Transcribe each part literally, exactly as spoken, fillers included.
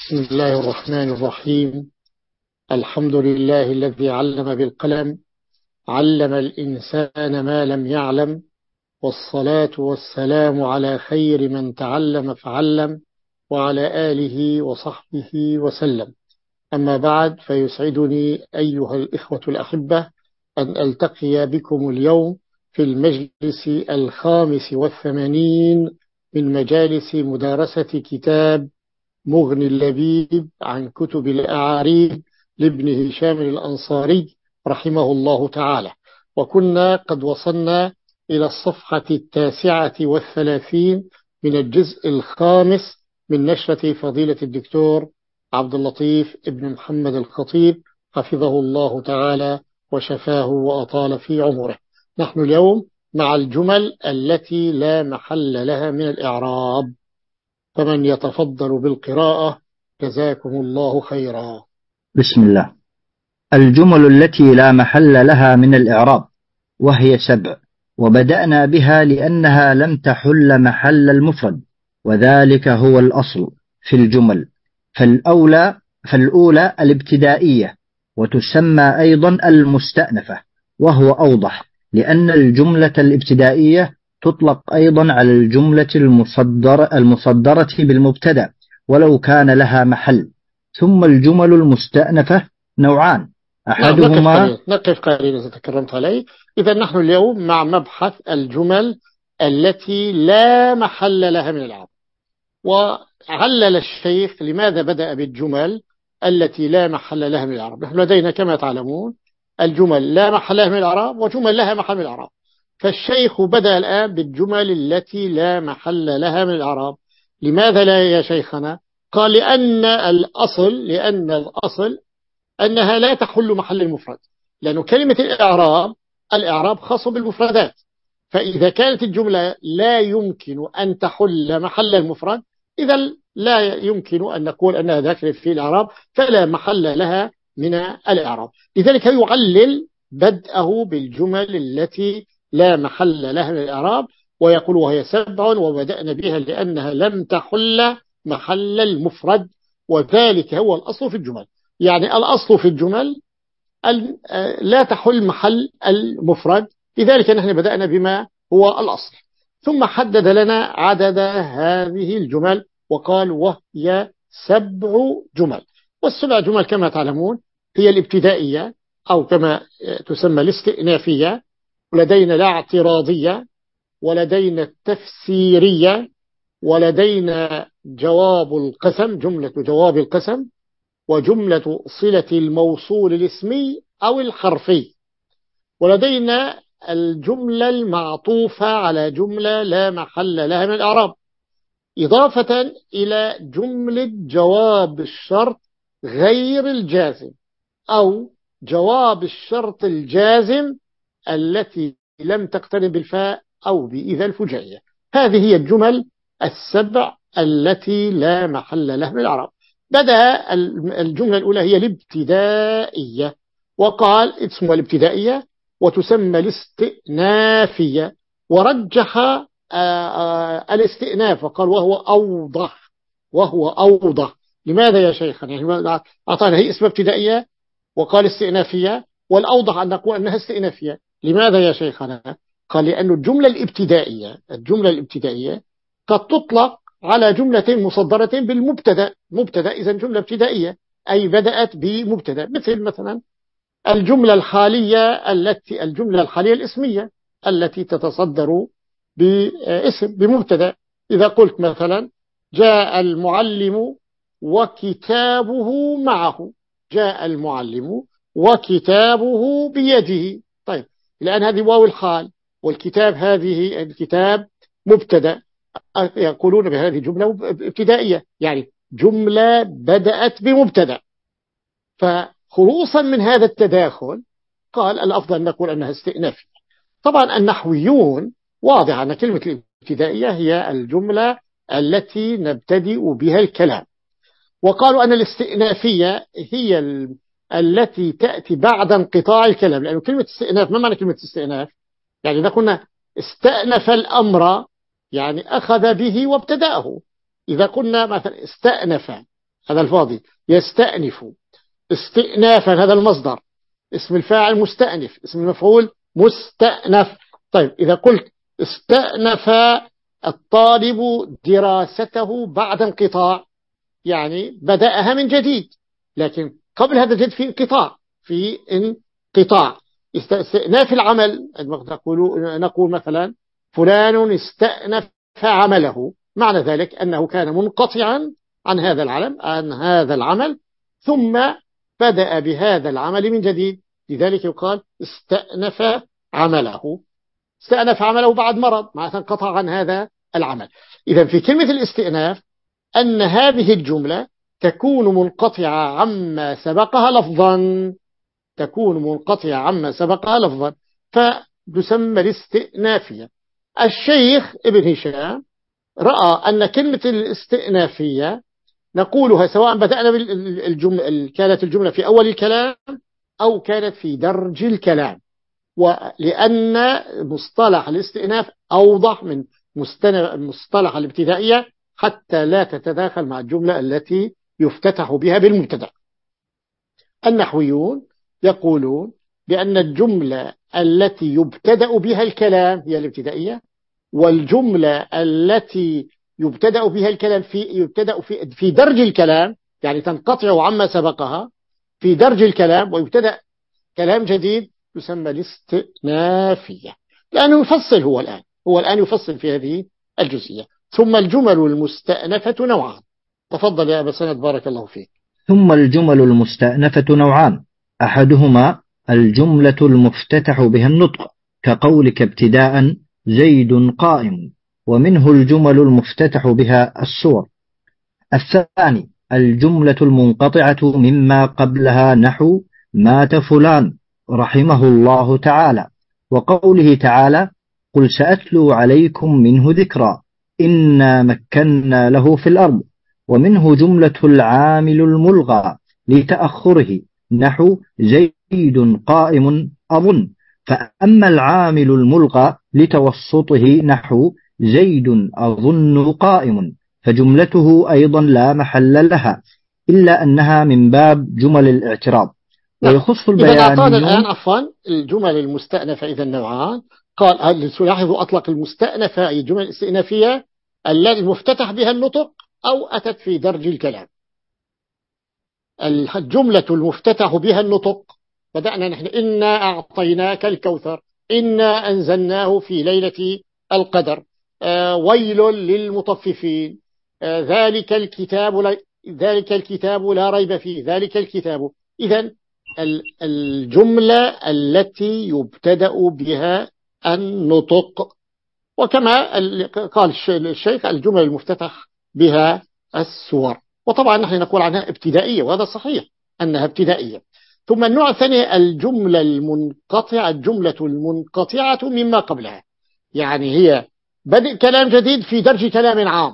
بسم الله الرحمن الرحيم. الحمد لله الذي علم بالقلم، علم الإنسان ما لم يعلم، والصلاة والسلام على خير من تعلم فعلم، وعلى آله وصحبه وسلم. أما بعد، فيسعدني أيها الإخوة الأحبة أن ألتقي بكم اليوم في المجلس الخامس والثمانين من مجالس مدارسة كتاب مغني اللبيب عن كتب الأعاريب لابن هشام الأنصاري رحمه الله تعالى. وكنا قد وصلنا إلى الصفحة التاسعة والثلاثين من الجزء الخامس من نشرة فضيلة الدكتور عبد اللطيف ابن محمد الخطيب حفظه الله تعالى وشفاه وأطال في عمره. نحن اليوم مع الجمل التي لا محل لها من الإعراب، فمن يتفضل بالقراءة جزاكم الله خيرا. بسم الله. الجمل التي لا محل لها من الإعراب، وهي سبع، وبدأنا بها لأنها لم تحل محل المفرد، وذلك هو الأصل في الجمل. فالأولى فالأولى الابتدائية، وتسمى أيضا المستأنفة، وهو أوضح لأن الجملة الابتدائية تطلق أيضا على الجملة المصدرة, المصدرة بالمبتدأ ولو كان لها محل. ثم الجمل المستأنفة نوعان، أحدهما نعم، نقف قليلا إذا تكرمت علي. إذا نحن اليوم مع مبحث الجمل التي لا محل لها من الإعراب، وعلل الشيخ لماذا بدأ بالجمل التي لا محل لها من الإعراب. نحن لدينا كما تعلمون الجمل لا محل لها من الإعراب وجمل لها محل من الإعراب، فالشيخ بدأ الآن بالجمل التي لا محل لها من الإعراب. لماذا لا يا شيخنا؟ قال لأن الأصل لأن الأصل أنها لا تحل محل المفرد، لأن كلمة الإعراب الإعراب خاص بالمفردات، فإذا كانت الجملة لا يمكن أن تحل محل المفرد، إذا لا يمكن أن نقول أنها داخلة في الإعراب، فلا محل لها من الإعراب. لذلك يعلل بدءه بالجمل التي لا محل لها من الإعراب، ويقول وهي سبع وبدأنا بها لأنها لم تحل محل المفرد، وذلك هو الأصل في الجمل. يعني الأصل في الجمل لا تحل محل المفرد، لذلك نحن بدأنا بما هو الأصل. ثم حدد لنا عدد هذه الجمل وقال وهي سبع جمل. والسبع جمل كما تعلمون هي الابتدائية أو كما تسمى الاستئنافية، ولدينا الاعتراضية، ولدينا التفسيرية، ولدينا جواب القسم جملة جواب القسم، وجملة صلة الموصول الاسمي أو الحرفي، ولدينا الجملة المعطوفة على جملة لا محل لها من الإعراب، إضافة إلى جملة جواب الشرط غير الجازم أو جواب الشرط الجازم التي لم تقترن بالفاء أو بإذا الفجائية. هذه هي الجمل السبع التي لا محل لها من الإعراب. بدأ الجملة الأولى هي الابتدائية، وقال اسمها الابتدائية وتسمى الاستئنافية، ورجح الاستئناف وقال وهو أوضح وهو أوضح. لماذا يا شيخنا؟ يعني أعطانا هي اسم ابتدائية وقال استئنافية، والأوضح أن نقول أنها استئنافية. لماذا يا شيخنا؟ قال لأن الجملة الابتدائية الجملة الابتدائية قد تطلق على جملة مصدرة بالمبتدا. مبتدا إذا جملة ابتدائية أي بدأت بمبتدا، مثل مثلا الجملة الحالية التي الجملة الحالية الاسمية التي تتصدر باسم بمبتدا. إذا قلت مثلا جاء المعلم وكتابه معه، جاء المعلم وكتابه بيده. طيب الآن هذه واو الحال، والكتاب هذه الكتاب مبتدا، يقولون بهذه جملة ابتدائية يعني جملة بدأت بمبتدا. فخلوصا من هذا التداخل قال الأفضل أن نقول أنها استئنافية. طبعا النحويون واضح أن كلمة الابتدائية هي الجملة التي نبتدئ بها الكلام، وقالوا أن الاستئنافية هي التي تأتي بعد انقطاع الكلام، لأن كلمة استئناف ما معنى كلمة استئناف؟ يعني إذا قلنا استأنف الأمر يعني أخذ به وابتدأه. إذا قلنا مثلا استأنف هذا الفاضي، يستأنف استئنافا، هذا المصدر، اسم الفاعل مستأنف، اسم المفعول مستأنف. طيب إذا قلت استأنف الطالب دراسته بعد انقطاع، يعني بدأها من جديد، لكن قبل هذا الجديد في انقطاع، في انقطاع. استئناف العمل نقول نقول مثلا فلان استأنف عمله، معنى ذلك أنه كان منقطعا عن هذا العمل عن هذا العمل ثم بدأ بهذا العمل من جديد، لذلك يقال استأنف عمله. استأنف عمله بعد مرض، معناته انقطع عن هذا العمل. إذا في كلمة الاستئناف أن هذه الجملة تكون منقطعة عما سبقها لفظا، تكون منقطعة عما سبقها لفظا، فتسمى الاستئنافية. الشيخ ابن هشام رأى أن كلمة الاستئنافية نقولها سواء بدأنا بالجملة، كانت الجملة في أول الكلام أو كانت في درج الكلام، ولأن مصطلح الاستئناف أوضح من مصطلح الابتدائية حتى لا تتداخل مع الجملة التي يفتتح بها بالمبتدأ. النحويون يقولون بأن الجملة التي يبتدأ بها الكلام هي الابتدائية، والجملة التي يبتدأ بها الكلام في يبتدأ في في درج الكلام، يعني تنقطع عما سبقها في درج الكلام ويبتدأ كلام جديد، تسمى الاستئنافية، لأنه يفصل هو الآن هو الآن يفصل في هذه الجزئية. ثم الجمل المستأنفة نوعان. تفضل يا أبا سند بارك الله فيك. ثم الجمل المستأنفة نوعان، أحدهما الجملة المفتتح بها النطق كقولك ابتداء زيد قائم، ومنه الجمل المفتتح بها السور. الثاني الجملة المنقطعة مما قبلها نحو مات فلان رحمه الله تعالى، وقوله تعالى قل سأتلو عليكم منه ذكرا إنا مكنا له في الأرض، ومنه جملة العامل الملغى لتأخره نحو زيد قائم أظن، فأما العامل الملغى لتوسطه نحو زيد أظن قائم، فجملته أيضا لا محل لها إلا أنها من باب جمل الاعتراض. ويخص البيان. إذا أعطانا الآن عفوا الجمل المستأنفة إذا نوعان. قال لاحظوا أطلق المستأنفة أي الجمل الاستئنافية التي المفتتح بها النطق أو أتت في درج الكلام. الجملة المفتتح بها النطق بدأنا نحن إنا أعطيناك الكوثر، إنا أنزلناه في ليلة القدر، آه ويل للمطففين، آه ذلك الكتاب لا ذلك الكتاب لا ريب فيه، ذلك الكتاب. إذن الجملة التي يبتدأ بها النطق، وكما قال الشيخ الجمل المفتتح بها السور. وطبعا نحن نقول عنها ابتدائية، وهذا صحيح أنها ابتدائية. ثم النوع الثاني الجملة المنقطعة، الجملة المنقطعة مما قبلها، يعني هي بدء كلام جديد في درج كلام عام.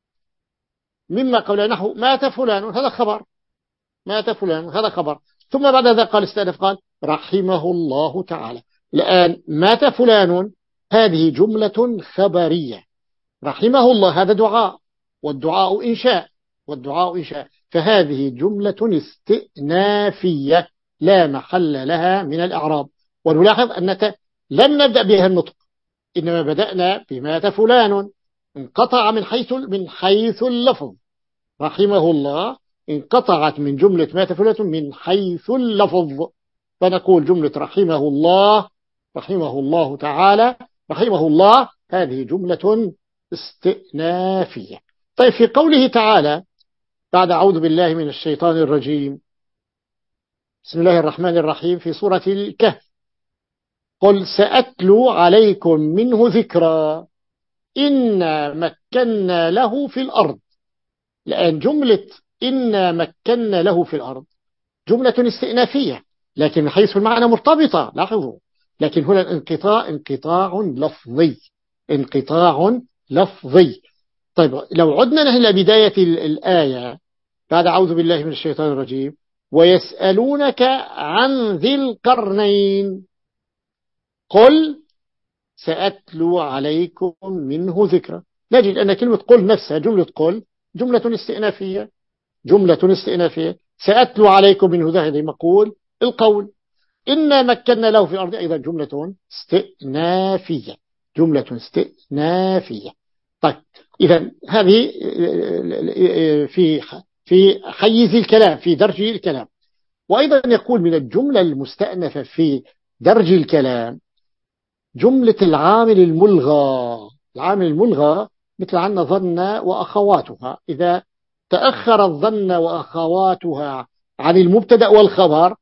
مما قبلها نحو مات فلان، هذا خبر، مات فلان هذا خبر، ثم بعد ذلك قال استأنف قال رحمه الله تعالى. الآن مات فلان هذه جملة خبرية، رحمه الله هذا دعاء، والدعاء إنشاء والدعاء إنشاء فهذه جملة استئنافية لا محل لها من الإعراب. ونلاحظ أنك لم نبدأ بها النطق، إنما بدأنا بمات فلان، انقطع من حيث من حيث اللفظ. رحمه الله انقطعت من جملة مات فلان من حيث اللفظ، فنقول جملة رحمه الله رحمه الله تعالى رحمه الله هذه جملة استئنافية. طيب في قوله تعالى بعد أعوذ بالله من الشيطان الرجيم بسم الله الرحمن الرحيم في سورة الكهف قل سأتلو عليكم منه ذكرا إنا مكنا له في الأرض. لأن جملة إنا مكنا له في الأرض جملة استئنافية، لكن من حيث المعنى مرتبطة، لاحظوا، لكن هنا الانقطاع انقطاع لفظي انقطاع لفظي. طيب لو عدنا نحن إلى بداية الآية بعد أعوذ بالله من الشيطان الرجيم ويسألونك عن ذي القرنين قل سأتلو عليكم منه ذكرا، نجد أن كلمة قل نفسها جملة قل جملة استئنافية، جملة استئنافية. سأتلو عليكم منه هذه مقول القول. إنا مكنا له في الأرض أيضا جملة استئنافية، جملة استئنافية. طيب إذا هذه في في حيز الكلام، في درج الكلام. وأيضا يقول من الجملة المستأنفة في درج الكلام جملة العامل الملغى. العامل الملغى مثل عنا ظن وأخواتها، إذا تأخر الظن وأخواتها عن المبتدأ والخبر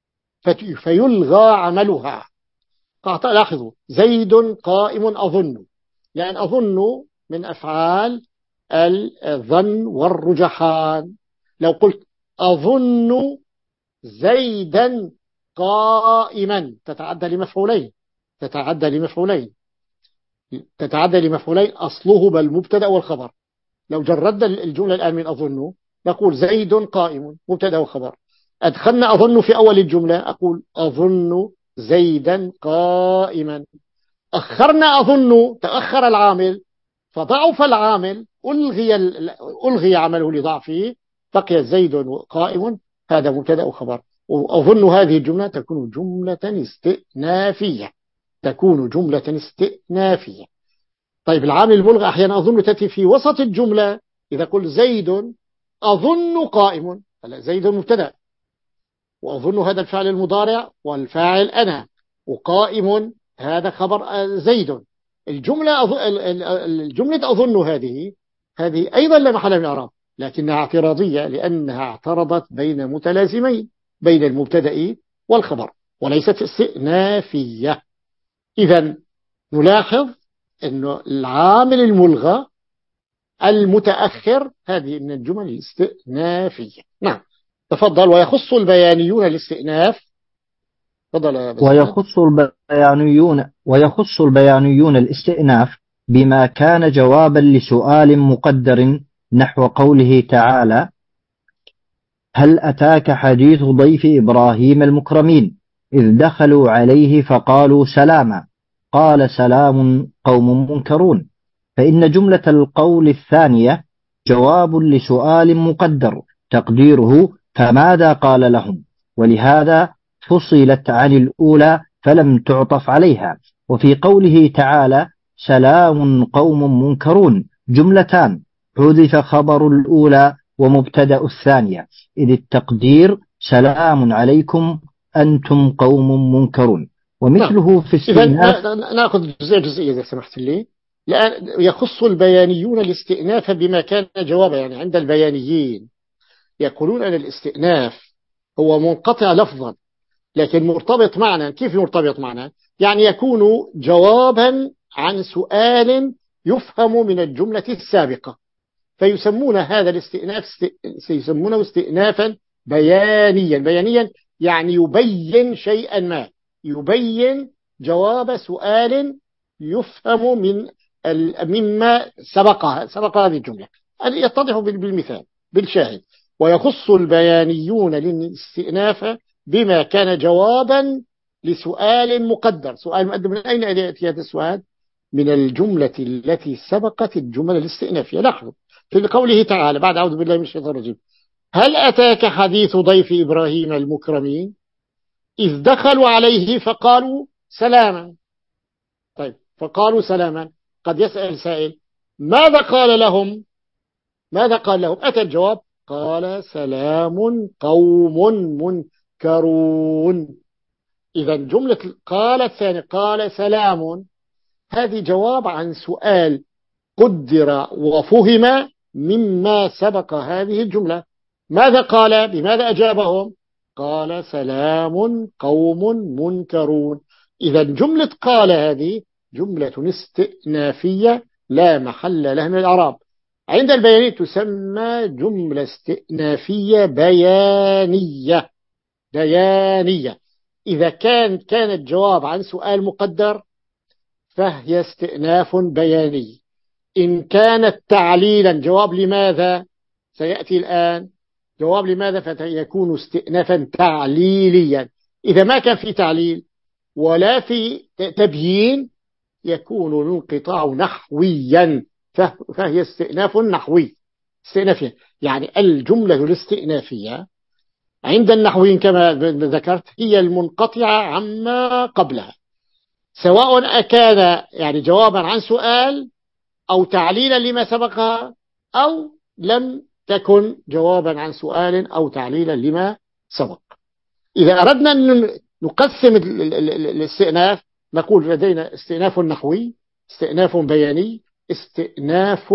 فيلغى عملها. لاحظوا زيد قائم أظن، يعني أظن من أفعال الظن والرجحان. لو قلت أظن زيدا قائما تتعدى لمفعولين، تتعدى لمفعولين تتعدى لمفعولين أصله بالمبتدأ والخبر. لو جردنا الجملة الآن من أظن نقول زيد قائم مبتدأ وخبر، أدخلنا أظن في أول الجملة أقول أظن زيدا قائما. أخرنا أظن، تأخر العامل فضعف العامل، ألغي, ألغي عمله لضعفه، بقي زيد قائم، هذا مبتدأ وخبر. وأظن هذه الجملة تكون جملة استئنافية، تكون جملة استئنافية. طيب العامل الملغى أحيانا أظن تأتي في وسط الجملة. إذا قلت زيد أظن قائم، هلا زيد مبتدأ، وأظن هذا الفعل المضارع والفاعل أنا، وقائم هذا خبر زيد. الجملة أظ... الجملة أظن هذه هذه أيضا لا محل من الإعراب، لكنها اعتراضية لأنها اعترضت بين متلازمين، بين المبتدأ والخبر، وليست استئنافية. إذا نلاحظ أنه العامل الملغى المتأخر هذه من الجمل الاستئنافية. نعم تفضل. ويخص البيانيون الاستئناف. تفضل. ويخص البيانيون ويخص البيانيون الاستئناف بما كان جوابا لسؤال مقدر، نحو قوله تعالى: هل أتاك حديث ضيف إبراهيم المكرمين إذ دخلوا عليه فقالوا سلاما قال سلام قوم منكرون. فإن جملة القول الثانية جواب لسؤال مقدر تقديره فماذا قال لهم، ولهذا فصلت عن الأولى فلم تعطف عليها. وفي قوله تعالى سلام قوم منكرون جملتان، حذف خبر الأولى ومبتدأ الثانية، إذ التقدير سلام عليكم أنتم قوم منكرون. ومثله في استئناف. نأخذ جزئية جزئية إذا سمحت لي. لأن يخص البيانيون الاستئناف بما كان جوابا، يعني عند البيانيين يقولون أن الاستئناف هو منقطع لفظا لكن مرتبط معنا. كيف مرتبط معنا؟ يعني يكون جوابا عن سؤال يفهم من الجملة السابقة، فيسمون هذا الاستئناف سيسمونه استئنافا بيانيا. بيانيا يعني يبين شيئا ما، يبين جواب سؤال يفهم من مما سبقها سبق هذه الجملة. يتضح بالمثال بالشاهد. ويخص البيانيون للاستئناف بما كان جوابا لسؤال مقدر. سؤال مقدر، من أين يأتي هذا السؤال؟ من الجملة التي سبقت الجملة الاستئنافية. لاحظوا في قوله تعالى بعد أعوذ بالله من الشيطان الرجيم: هل أتاك حديث ضيف إبراهيم المكرمين إذ دخلوا عليه فقالوا سلاما. طيب فقالوا سلاما، قد يسأل سائل ماذا قال لهم؟ ماذا قال لهم؟ أتى الجواب قال سلام قوم منكرون. إذا جملة قال الثاني قال سلام هذه جواب عن سؤال قدر وفهم مما سبق هذه الجملة. ماذا قال؟ بماذا أجابهم؟ قال سلام قوم منكرون. إذا جملة قال هذه جملة استئنافية لا محل لها من الإعراب. عند البيانية تسمى جملة استئنافية بيانية. بيانية إذا كان كان الجواب عن سؤال مقدر فهي استئناف بياني. إن كانت تعليلا جواب لماذا سيأتي الآن، جواب لماذا فيكون استئنافا تعليليا. إذا ما كان في تعليل ولا في تبيين يكون الانقطاع نحويا، فهي استئناف نحوي. استئنافية. يعني الجملة الاستئنافية عند النحويين كما ذكرت هي المنقطعة عما قبلها، سواء أكان يعني جوابا عن سؤال أو تعليلا لما سبقها، أو لم تكن جوابا عن سؤال أو تعليلا لما سبق. إذا أردنا أن نقسم الاستئناف نقول لدينا استئناف نحوي، استئناف بياني، استئناف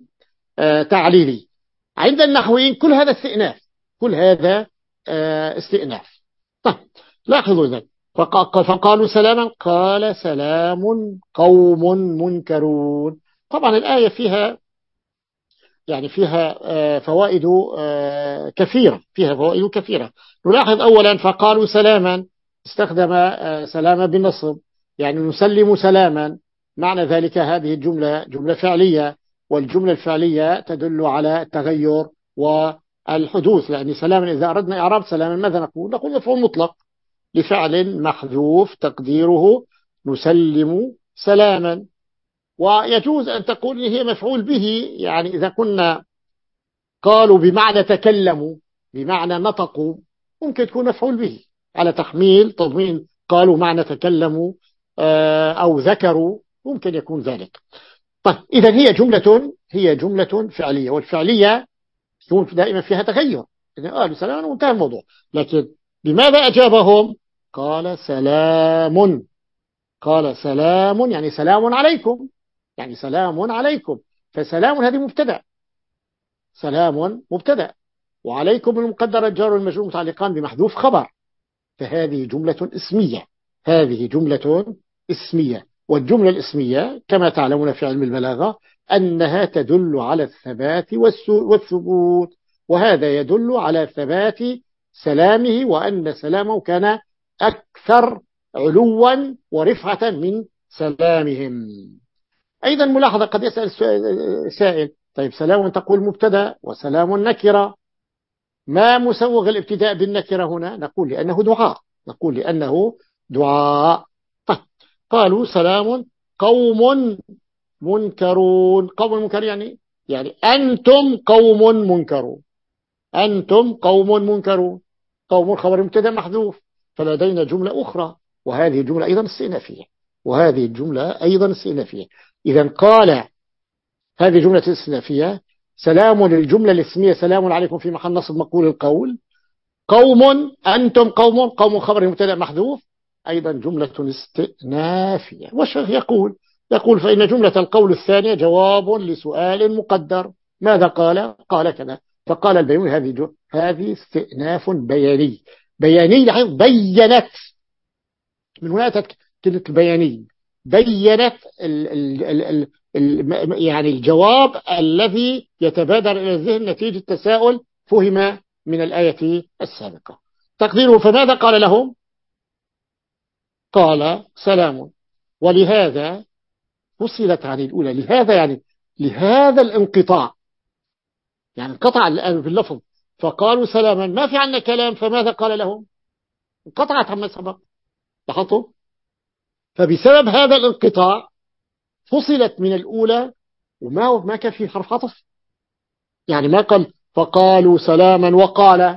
تعليلي. عند النحويين كل هذا استئناف، كل هذا استئناف. طيب لاحظوا ذلك، فقالوا سلاما، قال سلام قوم منكرون. طبعا الآية فيها يعني فيها فوائد كثيرة، فيها فوائد كثيرة. نلاحظ أولا فقالوا سلاما، استخدم سلاما بالنصب، يعني نسلم سلاما. معنى ذلك هذه الجملة جملة فعلية، والجملة الفعلية تدل على التغير والحدوث. يعني سلاما إذا أردنا إعراب سلاما ماذا نقول؟ نقول مفعول مطلق لفعل محذوف تقديره نسلم سلاما. ويجوز أن تقول هي مفعول به، يعني إذا كنا قالوا بمعنى تكلموا بمعنى نطقوا ممكن تكون مفعول به على تحميل تضمين قالوا معنى تكلموا أو ذكروا، ممكن يكون ذلك. طيب إذا هي جملة هي جملة فعلية، والفعلية يكون دائما فيها تغير. قالوا سلام وانتهى الموضوع، لكن بماذا أجابهم؟ قال سلام، قال سلام يعني سلام عليكم، يعني سلام عليكم. فسلام هذه مبتدأ، سلام مبتدأ، وعليكم المقدر الجار والمجرور متعلقان بمحذوف خبر، فهذه جملة اسمية، هذه جملة اسمية. والجملة الاسمية كما تعلمون في علم البلاغة أنها تدل على الثبات والثبوت، وهذا يدل على ثبات سلامه، وأن سلامه كان أكثر علوا ورفعة من سلامهم. أيضا ملاحظة، قد يسأل سائل طيب سلام تقول مبتدا وسلام نكرة، ما مسوغ الابتداء بالنكرة هنا؟ نقول لأنه دعاء، نقول لأنه دعاء. طيب قالوا سلام قوم منكرون، قوم منكر يعني يعني أنتم قوم منكرون، أنتم قوم منكرون، قوم خبر مبتدا محذوف، فلدينا جملة أخرى وهذه الجملة أيضا استئنافية، وهذه الجملة أيضا استئنافية. إذا قال هذه جملة استئنافية، سلام للجملة الاسمية سلام عليكم في محل نصب مقول القول، قوم أنتم قوم، قوم خبر مبتدا محذوف، أيضا جملة استئنافية. والشيخ يقول يقول فإن جملة القول الثانية جواب لسؤال مقدر، ماذا قال؟ قال كذا. فقال البيون هذه هذه استئناف بياني، بياني يعني بينت، من هنا أتت كلمة البياني، بينت ال ال ال ال ال يعني الجواب الذي يتبادر إلى الذهن نتيجة تساؤل فهم من الآية السابقة. تقديره فماذا قال لهم؟ قال سلام. ولهذا فصلت عن الأولى، لهذا يعني لهذا الانقطاع، يعني انقطع الآن في اللفظ، فقالوا سلاما ما في عنا كلام، فماذا قال لهم؟ انقطعت عما سبق، لاحظتوا؟ فبسبب هذا الانقطاع فصلت من الأولى، وما ما كان في حرف عطف، يعني ما قال فقالوا سلاما وقال،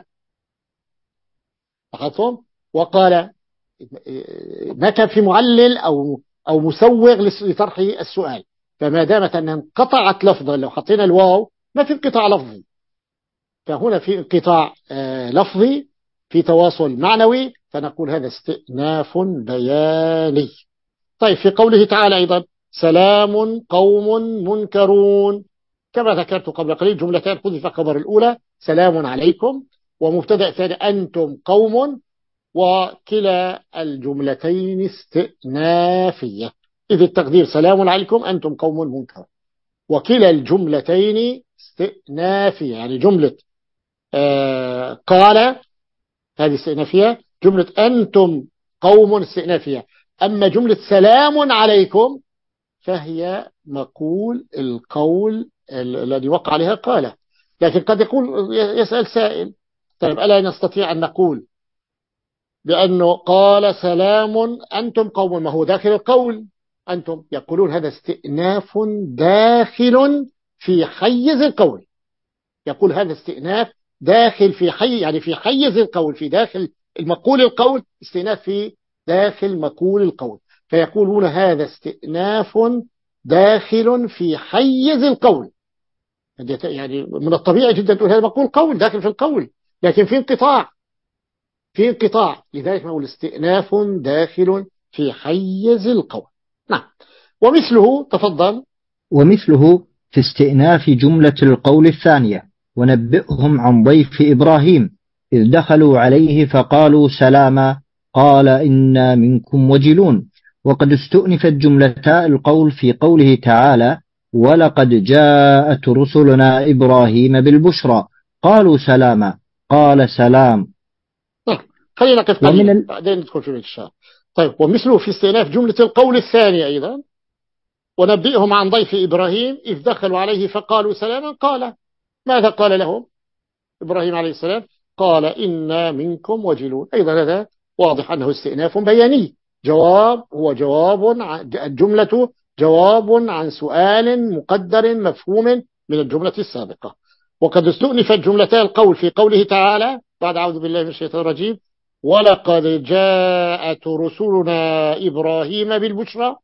لاحظتم؟ وقال ما كان في معلل أو أو مسوغ لطرح السؤال. فما دامت أنها انقطعت لفظا، لو حطينا الواو ما في انقطاع لفظي، فهنا في انقطاع لفظي في تواصل معنوي، فنقول هذا استئناف بياني. طيب في قوله تعالى أيضا سلام قوم منكرون، كما ذكرت قبل قليل جملتان حذف خبر الأولى سلام عليكم، ومبتدأ ثاني أنتم قوم، وكلا الجملتين استئنافية، إذ التقدير سلام عليكم أنتم قوم منكر، وكلا الجملتين استئنافية. يعني جملة آه قال هذه استئنافية، جملة أنتم قوم استئنافية، أما جملة سلام عليكم فهي مقول القول الذي وقع عليها قال. لكن قد يقول يسأل سائل طيب ألا نستطيع أن نقول بأنه قال سلام أنتم قوم، ما هو داخل القول أنتم؟ يقولون هذا استئناف داخل في حيز القول، يقول هذا استئناف داخل في حي يعني في حيز القول، في داخل المقول القول، استئناف في داخل مقول القول، فيقولون هذا استئناف داخل في حيز القول. يعني من الطبيعي جدا تقول هذا مقول قول داخل في القول، لكن في انقطاع، في انقطاع، لذلك نقول استئناف داخل في حيز القول. نعم. ومثله، تفضل. ومثله في استئناف جملة القول الثانية: ونبئهم عن ضيف إبراهيم إذ دخلوا عليه فقالوا سلاما قال إنا منكم وجلون. وقد استؤنفت جملتا القول في قوله تعالى: ولقد جاءت رسلنا إبراهيم بالبشرى قالوا سلاما قال سلام. نعم. خلينا نقف قليلا ال... بعدين ندخل في الإشارة. طيب، ومثله في استئناف جملة القول الثانية أيضا: ونبئهم عن ضيف إبراهيم إذ دخلوا عليه فقالوا سلاما قال. ماذا قال لهم إبراهيم عليه السلام؟ قال إنا منكم وجلون. أيضا هذا واضح أنه استئناف بياني، جواب هو جواب عن الجملة، جواب عن سؤال مقدر مفهوم من الجملة السابقة. وقد استؤنفت جملتا القول في قوله تعالى بعد أعوذ بالله من الشيطان الرجيم: ولقد جاءت رسلنا إبراهيم بالبشرى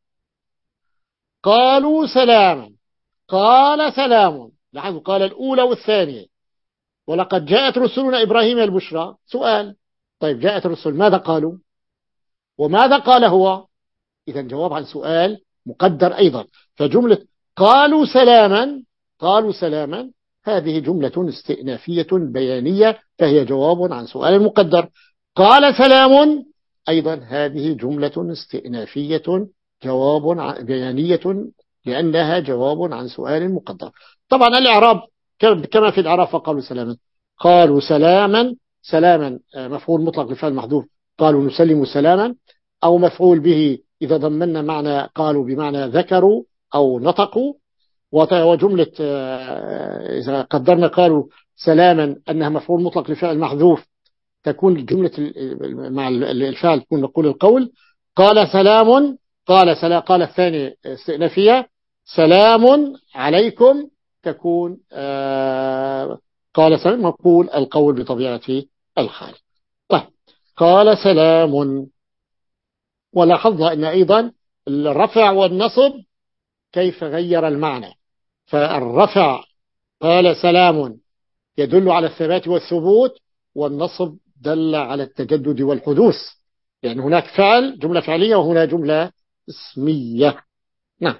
قالوا سلاما قال سلام. لاحظوا، قال الأولى والثانية. ولقد جاءت رسلنا إبراهيم البشرى، سؤال. طيب، جاءت الرسل، ماذا قالوا وماذا قال هو؟ إذن جواب عن سؤال مقدر أيضا. فجملة قالوا سلاما قالوا سلاما هذه جملة استئنافية بيانية، فهي جواب عن سؤال مقدر. قال سلام أيضا هذه جملة استئنافية جواب بيانية، لأنها جواب عن سؤال مقدر. طبعا الإعراب كما في الإعراب: فقالوا سلاما قالوا سلاما. سلاما مفعول مطلق لفعل محذوف، قالوا نسلم سلاما، أو مفعول به إذا ضمننا معنى قالوا بمعنى ذكروا أو نطقوا. وجملة إذا قدرنا قالوا سلاما أنها مفعول مطلق لفعل محذوف، تكون جملة مع الفعل تكون نقول القول. قال سلام قال سلام قال الثاني استئنافية. سلام عليكم تكون آه قال سلام نقول القول بطبيعة الحال. طيب، قال سلام. ولاحظنا أن أيضا الرفع والنصب كيف غير المعنى. فالرفع قال سلام يدل على الثبات والثبوت، والنصب دل على التجدد والحدوث، يعني هناك فعل جملة فعلية وهنا جملة اسمية. نعم.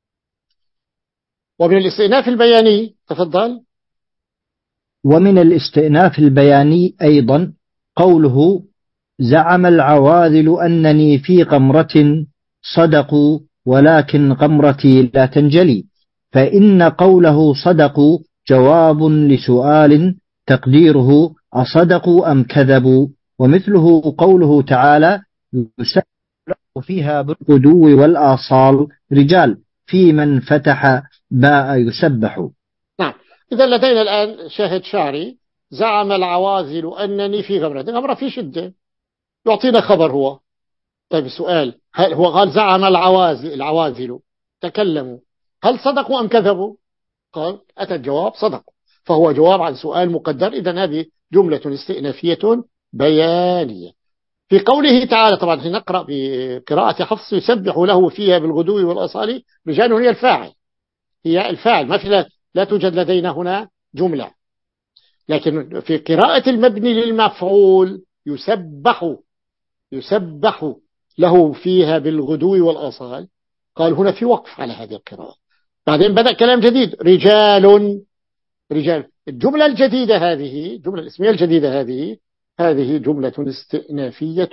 ومن الاستئناف البياني، تفضل. ومن الاستئناف البياني أيضا قوله: زعم العواذل أنني في غمرة صدقوا ولكن غمرتي لا تنجلي. فإن قوله صدقوا جواب لسؤال تقديره أصدقوا أم كذبوا. ومثله قوله تعالى: يسبح فيها بالغدو والآصال رجال في من فتح باء يسبح. نعم. إذا لدينا الآن شاهد شعري: زعم العواذل أنني في غمرة. غمرة في شدة، يعطينا خبر هو. طيب السؤال: هل هو قال زعم العواذل العواذل تكلموا، هل صدقوا أم كذبوا؟ قال أتى الجواب صدقوا، فهو جواب عن سؤال مقدر. إذن هذه جملة استئنافية بيانية. في قوله تعالى، طبعا نقرأ بقراءة حفص: يسبح له فيها بالغدو والأصال رجال، هي الفاعل، هي الفاعل، ما في لا, لا توجد لدينا هنا جملة. لكن في قراءة المبني للمفعول يسبح يسبح له فيها بالغدو والآصال، قال هنا في وقف على هذه القراءة. بعدين بدأ كلام جديد: رجال رجال. الجملة الجديدة هذه، الجملة الاسمية الجديدة هذه هذه جملة استئنافية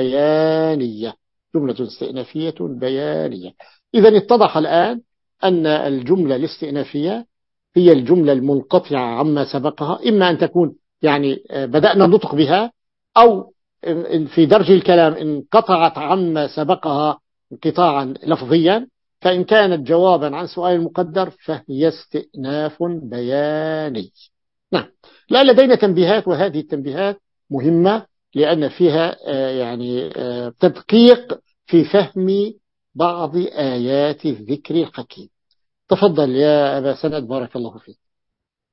بيانية، جملة استئنافية بيانية. إذن اتضح الآن أن الجملة الاستئنافية هي الجملة المنقطعة عما سبقها، إما أن تكون يعني بدأنا النطق بها، أو في درج الكلام انقطعت عما سبقها انقطاعا لفظيا. فإن كانت جوابا عن سؤال مقدر فهي استئناف بياني. نعم. لا لدينا تنبيهات، وهذه التنبيهات مهمة لأن فيها يعني تدقيق في فهم بعض آيات الذكر الحكيم. تفضل يا أبا سند، بارك الله فيك.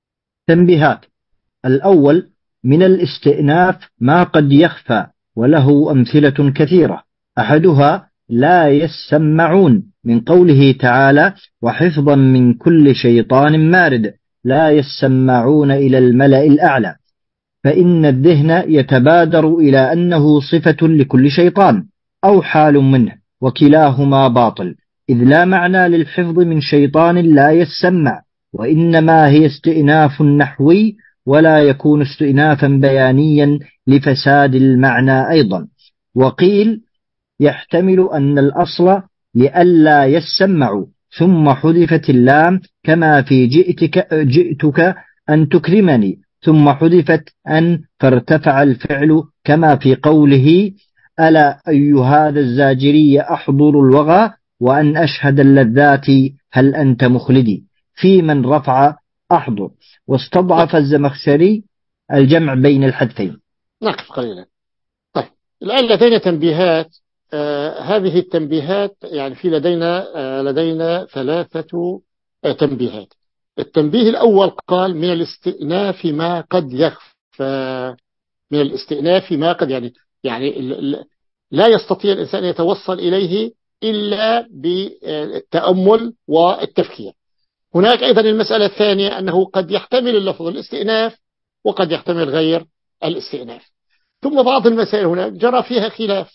تنبيهات. الأول: من الاستئناف ما قد يخفى وله أمثلة كثيرة، أحدها لا يسمعون من قوله تعالى: وحفظا من كل شيطان مارد، لا يسمعون إلى الملأ الأعلى، فإن الذهن يتبادر إلى أنه صفة لكل شيطان أو حال منه، وكلاهما باطل، إذ لا معنى للحفظ من شيطان لا يسمع، وإنما هي استئناف نحوي ولا يكون استئنافا بيانيا لفساد المعنى أيضا. وقيل يحتمل أن الأصل لئلا يسمعوا ثم حذفت اللام كما في جئتك, جئتك أن تكرمني ثم حذفت أن فارتفع الفعل كما في قوله: ألا أي هذا الزاجري أحضر الوغى وأن أشهد اللذات هل أنت مخلدي، في من رفع أحضر. واستضعف الزمخشري الجمع بين الحذفين. نقف قليلا. طيب الآن لدينا تنبيهات. آه هذه التنبيهات يعني في لدينا آه لدينا ثلاثة آه تنبيهات. التنبيه الأول قال: من الاستئناف ما قد يخفى. من الاستئناف ما قد يعني يعني لا يستطيع الإنسان يتوصل إليه إلا بالتأمل والتفكير. هناك أيضا المسألة الثانية أنه قد يحتمل اللفظ الاستئناف وقد يحتمل غير الاستئناف. ثم بعض المسائل هنا جرى فيها خلاف.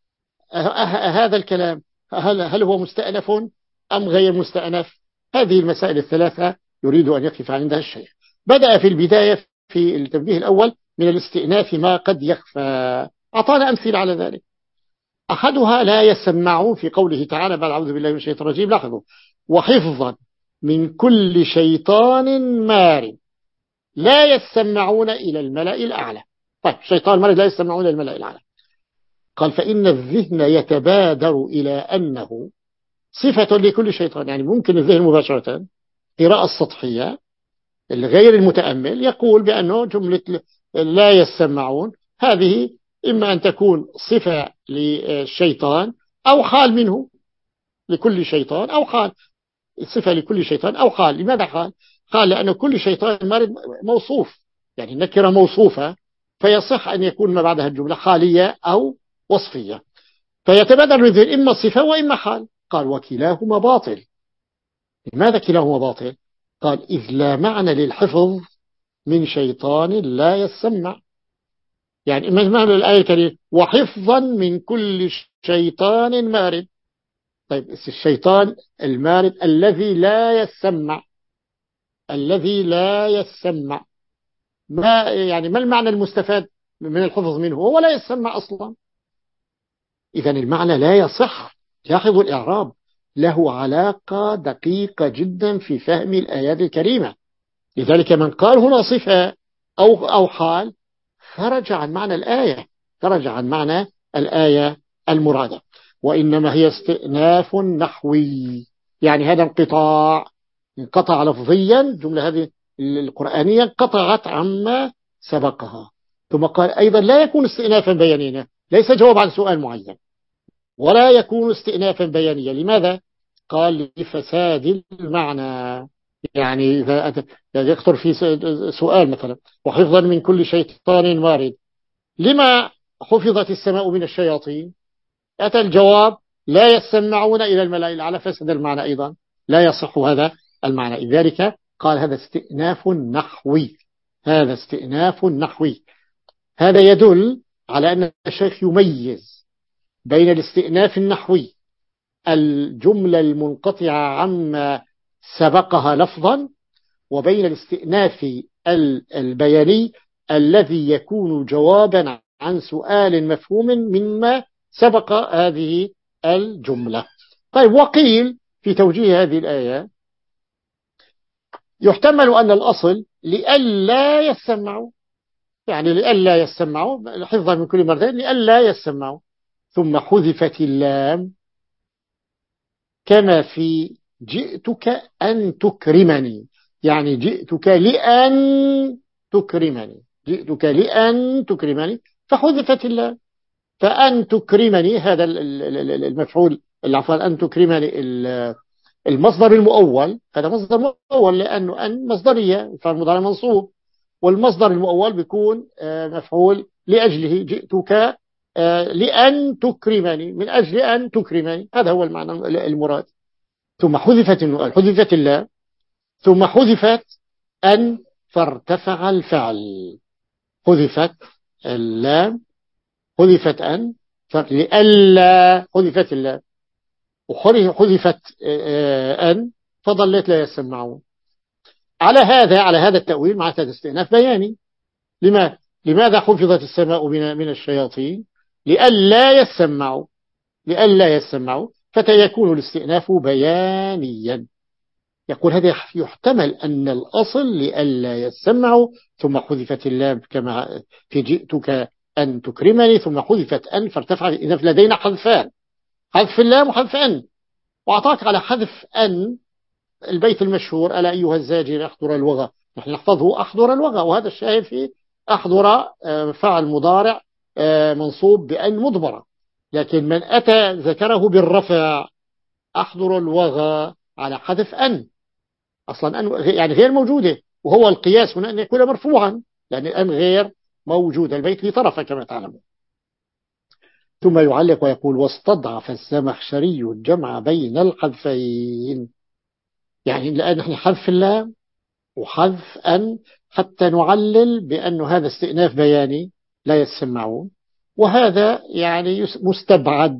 هذا الكلام هل, هل هو مستأنف أم غير مستأنف؟ هذه المسائل الثلاثة يريد أن يقف عندها الشيخ. بدأ في البداية في التنبيه الأول: من الاستئناف ما قد يخفى. أعطانا أمثلة على ذلك. أحدها لا يسمعون في قوله تعالى بعد أعوذ بالله من الشيطان الرجيم. لاحظوا: وحفظا من كل شيطان مارد لا يسمعون إلى الملأ الأعلى. طيب شيطان مارد لا يسمعون إلى الملأ الأعلى. قال: فإن الذهن يتبادر إلى أنه صفة لكل شيطان. يعني ممكن الذهن مباشرة قراءة السطحية الغير المتأمل يقول بأنه جملة لا يسمعون هذه إما أن تكون صفة للشيطان أو حال منه لكل شيطان، أو حال صفة لكل شيطان أو حال. لماذا حال؟ قال لأن كل شيطان مارد موصوف، يعني نكرة موصوفة، فيصح أن يكون ما بعدها الجملة حالية أو وصفية، فيتبادر الذهن إما صفة وإما حال. قال: وكلاهما باطل. لماذا كلاهما باطل؟ قال: إذ لا معنى للحفظ من شيطان لا يسمع. يعني ما معنى الآية الكريمة؟ وحفظا من كل شيطان مارد. طيب الشيطان المارد الذي لا يسمع، الذي لا يسمع، ما يعني ما المعنى المستفاد من الحفظ منه؟ هو لا يسمع أصلا. إذن المعنى لا يصح. لاحظوا الإعراب له علاقة دقيقة جدا في فهم الآيات الكريمة. لذلك من قال هنا صفة أو أو حال خرج عن معنى الآية، خرج عن معنى الآية المرادة. وإنما هي استئناف نحوي، يعني هذا انقطاع، انقطع لفظيا. الجملة هذه القرآنية انقطعت عما سبقها. ثم قال أيضا: لا يكون استئنافا بيانيا، ليس جواب عن سؤال معين، ولا يكون استئنافا بيانيا. لماذا؟ قال: لفساد المعنى. يعني إذا يخطر في سؤال مثلا: وحفظا من كل شيطان مارد، لما حفظت السماء من الشياطين؟ أتى الجواب: لا يسمعون إلى الملأ الأعلى، فسد المعنى أيضا، لا يصح هذا المعنى. لذلك قال: هذا استئناف نحوي، هذا استئناف نحوي. هذا يدل على أن الشيخ يميز بين الاستئناف النحوي الجملة المنقطعة عما سبقها لفظا، وبين الاستئناف البياني الذي يكون جوابا عن سؤال مفهوم مما سبق هذه الجملة. طيب وقيل في توجيه هذه الآية: يحتمل أن الأصل لئلا يسمعوا، يعني لئلا يسمعوا حفظا من كل مرتين، لئلا يسمعوا. ثم حذفت اللام كما في جئتك أن تكرمني، يعني جئتك لأن تكرمني، جئتك لأن تكرمني، فحذفت اللام. فأن تكرمني هذا المفعول، العفوا أن تكرمني المصدر المؤول هذا مصدر مؤول لأنه أن مصدرية فعل مضارع منصوب، والمصدر المؤول بيكون مفعول لأجله، جئتك لأن تكرمني، من أجل أن تكرمني، هذا هو المعنى المراد. ثم حذفت حذفت الله، ثم حذفت أن فارتفع الفعل، حذفت اللام، حذفت أن لألا، حذفت الله وحذفت أن فظلت لا يسمعون. على هذا على هذا التأويل مع هذا استئناف بياني. لما لماذا حفظت السماء من الشياطين؟ لألا يسمعوا، لألا يسمعوا، فيكون الاستئناف بيانيا. يقول هذا يحتمل أن الأصل لألا يسمعوا، ثم حذفت اللام كما في جئتك أن تكرمني، ثم حذفت أن فارتفع. إذا لدينا حذفان، حذف اللام وحذف أن. وأعطاك على حذف أن البيت المشهور ألا أيها الزاجر أحضر الوغى، نحن نحفظه أحضر الوغى، وهذا الشاهد في أحضر فعل مضارع منصوب بأن مضمرة، لكن من أتى ذكره بالرفع أحضر الوغى على حذف أن، أصلا أن يعني غير موجودة، وهو القياس هنا أن يكون مرفوعا لأن أن غير موجودة، البيت لطرفة كما تعلمون. ثم يعلق ويقول واستضعف الزمخشري الجمع بين الحذفين، يعني الآن نحن حذف اللام وحذف أن حتى نعلل بأن هذا استئناف بياني لا يسمعون، وهذا يعني مستبعد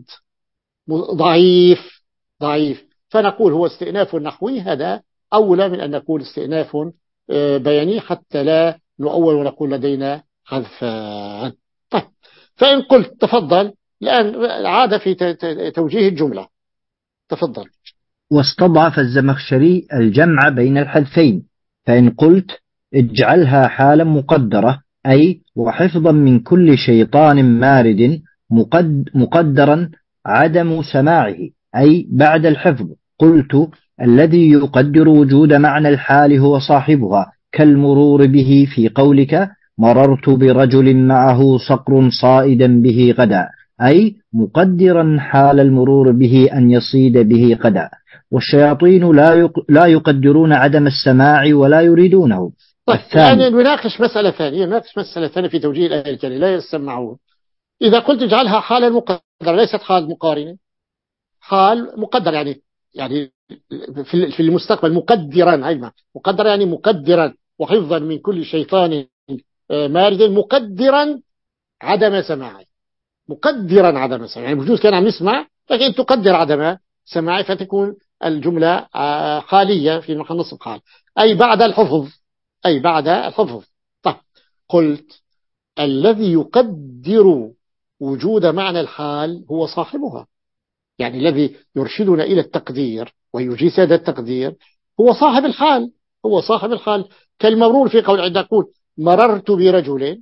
ضعيف ضعيف، فنقول هو استئناف نحوي، هذا أولى من أن نقول استئناف بياني حتى لا نؤول ونقول لدينا حذفان. طيب، فإن قلت تفضل الآن عاد في توجيه الجملة، تفضل. واستضعف الزمخشري الجمع بين الحذفين، فإن قلت اجعلها حالا مقدرة، أي وحفظا من كل شيطان مارد مقد مقدرا عدم سماعه، أي بعد الحفظ، قلت الذي يقدر وجود معنى الحال هو صاحبها، كالمرور به في قولك مررت برجل معه صقر صائدا به غدا، أي مقدرا حال المرور به أن يصيد به غدا. والشياطين لا لا يقدرون عدم السماع ولا يريدونه. طيب الآن نناقش مسألة ثانية، نناقش مسألة ثانية في توجيه الآية الكريمة لا يسمعون. إذا قلت اجعلها حالا مقدرة، ليست حال مقارنة، حال مقدر يعني يعني في المستقبل مقدرا، علما مقدر يعني مقدرا وحفظا من كل شيطان مارد مقدرا عدم سماعه، مقدرا عدم سماعه، يعني بجوز كان عم يسمع لكن تقدر عدم سماعه، فتكون الجملة حالية في محل نصب حال، أي بعد الحفظ، أي بعد الحفظ. طيب قلت الذي يقدر وجود معنى الحال هو صاحبها، يعني الذي يرشدنا إلى التقدير ويجيز هذا التقدير هو صاحب الحال، هو صاحب الحال. كالمرور في قول عند يقول مررت برجل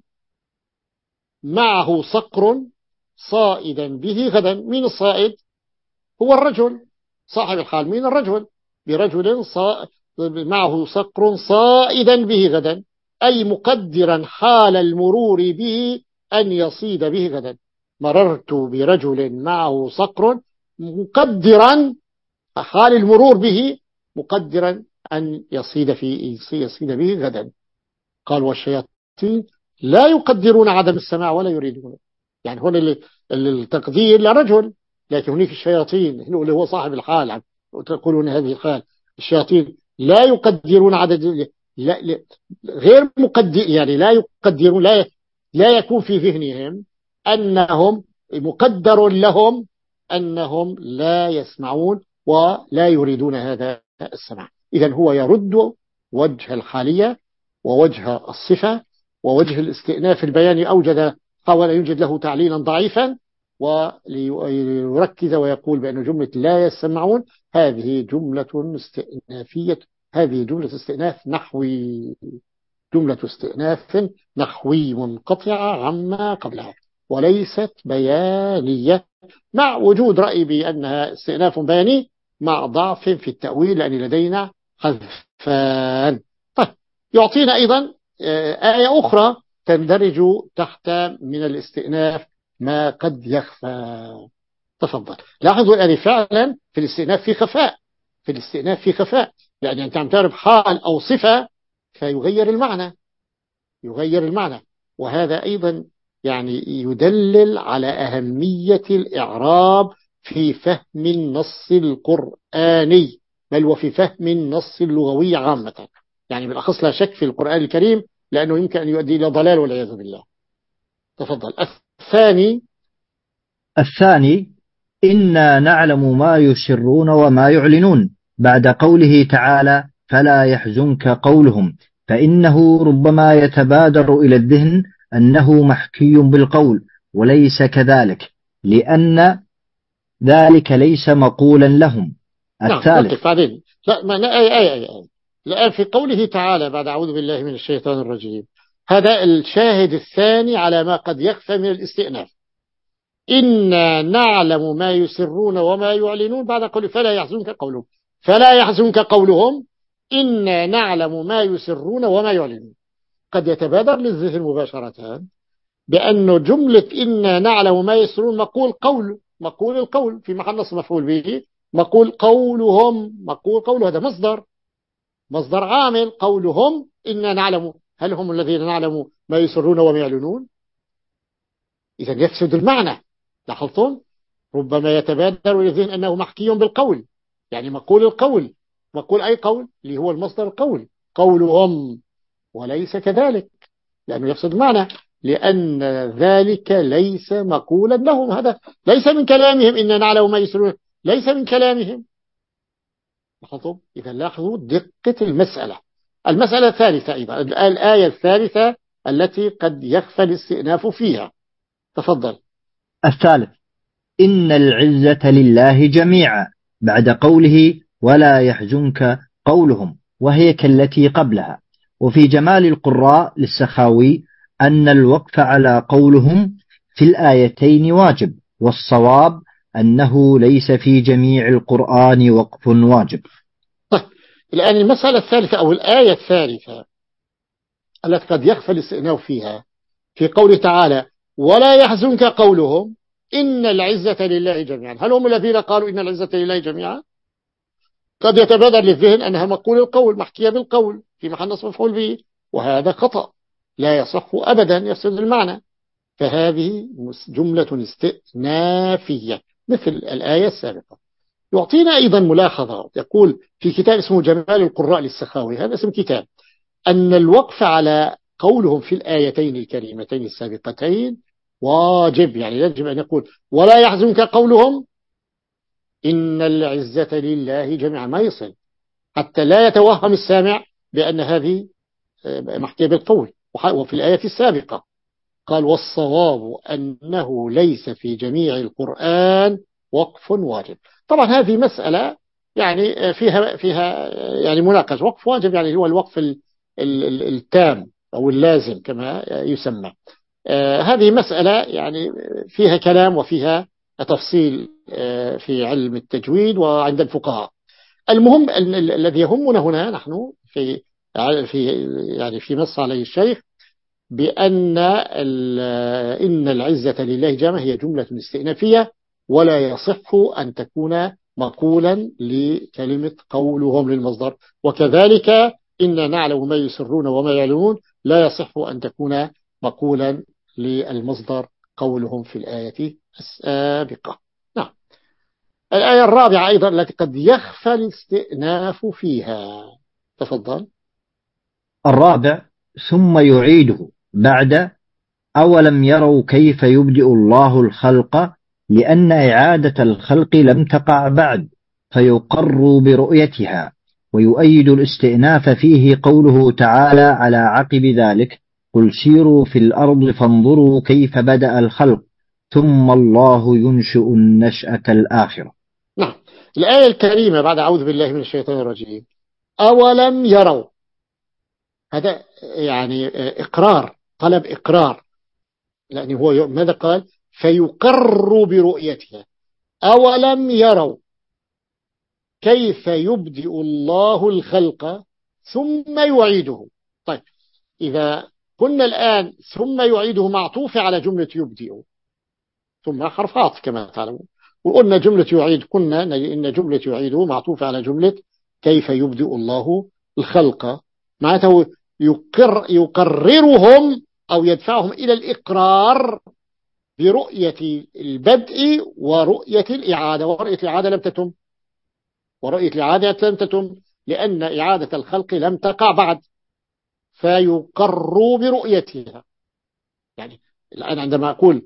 معه صقر صائدا به غدا، مين الصائد؟ هو الرجل، صاحب الحال مين؟ الرجل، برجل صا... معه صقر صائدا به غدا، أي مقدرا حال المرور به أن يصيد به غدا. مررت برجل معه صقر مقدرا حال المرور به، مقدرا أن يصيد في يصيد به غدا. قال والشياطين لا يقدرون عدم السماع ولا يريدون، يعني هنا التقدير لرجل، لكن هناك الشياطين اللي هو صاحب الحال تقولون هذه الحال، الشياطين لا يقدرون عدد، لا غير مقدر، يعني لا يقدرون، لا لا يكون في ذهنهم أنهم مقدر لهم أنهم لا يسمعون ولا يريدون هذا السماع. إذن هو يرد وجه الحالية ووجه الصفة ووجه الاستئناف البياني، أوجد حاول أن يوجد له تعليلا ضعيفا وليركز ويقول بأن جملة لا يسمعون هذه جملة استئنافية، هذه جملة استئناف نحوي، جملة استئناف نحوي منقطعة عما قبلها وليست بيانية، مع وجود رأي بأنها استئناف بياني مع ضعف في التأويل لأن لدينا حذفان. طيب يعطينا أيضا آية أخرى تندرج تحت من الاستئناف ما قد يخفى. تفضل. لاحظوا أن فعلا في الاستئناف في خفاء، في الاستئناف في خفاء، لأن أنت عم تعرف حال أو صفة فيغير المعنى، يغير المعنى. وهذا أيضا يعني يدلل على أهمية الإعراب في فهم النص القرآني، بل وفي فهم النص اللغوي عامة، يعني بالأخص لا شك في القرآن الكريم، لأنه يمكن أن يؤدي إلى ضلال والعياذ بالله. تفضل. الثاني الثاني إنا نعلم ما يسرون وما يعلنون، بعد قوله تعالى فلا يحزنك قولهم، فإنه ربما يتبادر إلى الذهن أنه محكي بالقول، وليس كذلك، لأن ذلك ليس مقولا لهم. نعم الثالث نقف بعدين. لا ما لا أي أي أي أي. الآن في قوله تعالى بعد أعوذ بالله من الشيطان الرجيم، هذا الشاهد الثاني على ما قد يخفى من الاستئناف. إنا نعلم ما يسرون وما يعلنون، بعد قوله فلا يحزنك قولهم، فلا يحزنك قولهم، إنا نعلم ما يسرون وما يعلنون. قد يتبادر للذهن مباشرة بأن جملة إنا نعلم ما يسرون مقول قول، مقول القول في محل نصب مفعول به، مقول قولهم، مقول قول، هذا مصدر، مصدر عامل. قولهم إنا نعلم، هل هم الذين نعلم ما يسرون وما يعلنون؟ إذا يفسد المعنى. لاحظتم؟ ربما يتبادر إلى الذهن أنه محكي بالقول، يعني مقول القول، مقول أي قول اللي هو المصدر القول، قولهم، وليس كذلك، لأنه يفسد المعنى، لأن ذلك ليس مقولا لهم، هذا ليس من كلامهم. إن نعلم ما يسرون ليس من كلامهم. لاحظتم؟ إذا لاحظوا دقة المسألة. المسألة الثالثة أيضا، الآية الثالثة التي قد يخفى الاستئناف فيها. تفضل. الثالث إن العزة لله جميعا، بعد قوله ولا يحزنك قولهم، وهي كالتي قبلها. وفي جمال القراء للسخاوي أن الوقف على قولهم في الآيتين واجب، والصواب أنه ليس في جميع القرآن وقف واجب. طيب الآن المسألة الثالثة أو الآية الثالثة التي قد يخفى الاستئناف فيها في قوله تعالى ولا يحزنك قولهم إن العزة لله جميعا، هل هم الذين قالوا إن العزة لله جميعا؟ قد يتبادر للذهن أنها مقول القول، محكية بالقول في محل نصب مفعول به، وهذا خطأ لا يصح أبدا، يفسد المعنى. فهذه جملة استئنافية مثل الآية السابقة. يعطينا أيضا ملاحظة، يقول في كتاب اسمه جمال القراء للسخاوي، هذا اسم كتاب، أن الوقف على قولهم في الآيتين الكريمتين السابقتين واجب، يعني يجب أن يقول ولا يحزنك قولهم إن العزة لله جميعا، ما يصل حتى لا يتوهم السامع بأن هذه محكية بالقول. وفي الآية السابقة قال والصواب أنه ليس في جميع القرآن وقف واجب. طبعا هذه مسألة يعني فيها فيها يعني مناقشة. وقف واجب يعني هو الوقف التام أو اللازم كما يسمى. هذه مسألة يعني فيها كلام وفيها تفصيل في علم التجويد وعند الفقهاء. المهم الذي يهمنا هنا نحن في في يعني في نص عليه الشيخ بأن إن العزة لله جميعا هي جملة استئنافية، ولا يصح أن تكون مقولا لكلمة قولهم للمصدر، وكذلك إن نعلم ما يسرون وما يعلنون لا يصح أن تكون مقولا للمصدر قولهم في الآية السابقة. نعم. الآية الرابعة أيضا التي قد يخفى الاستئناف فيها. تفضل. الرابع ثم يعيده، بعد أولم يروا كيف يبدئ الله الخلق، لأن إعادة الخلق لم تقع بعد فيقر برؤيتها. ويؤيد الاستئناف فيه قوله تعالى على عقب ذلك قل سيروا في الأرض فانظروا كيف بدأ الخلق ثم الله ينشئ النشأة الآخرة. نعم. الآية الكريمة بعد أعوذ بالله من الشيطان الرجيم أولم يروا، هذا يعني إقرار، طلب إقرار، لأنه هو ماذا قال فيقر برؤيتها. أولم يروا كيف يبدئ الله الخلق ثم يعيده. طيب إذا قلنا الآن ثم يعيده معطوف على جملة يبدئ، ثم حرف عطف كما تعلمون، وقلنا جملة يعيد، كنا إن جملة يعيده معطوفة على جملة كيف يبدئ الله الخلق، معناته يقر يقررهم أو يدفعهم إلى الإقرار برؤية البدء ورؤية الإعادة، ورؤية الإعادة لم تتم، ورؤية الإعادة لم تتم لأن إعادة الخلق لم تقع بعد، فيقروا برؤيتها. يعني الآن عندما أقول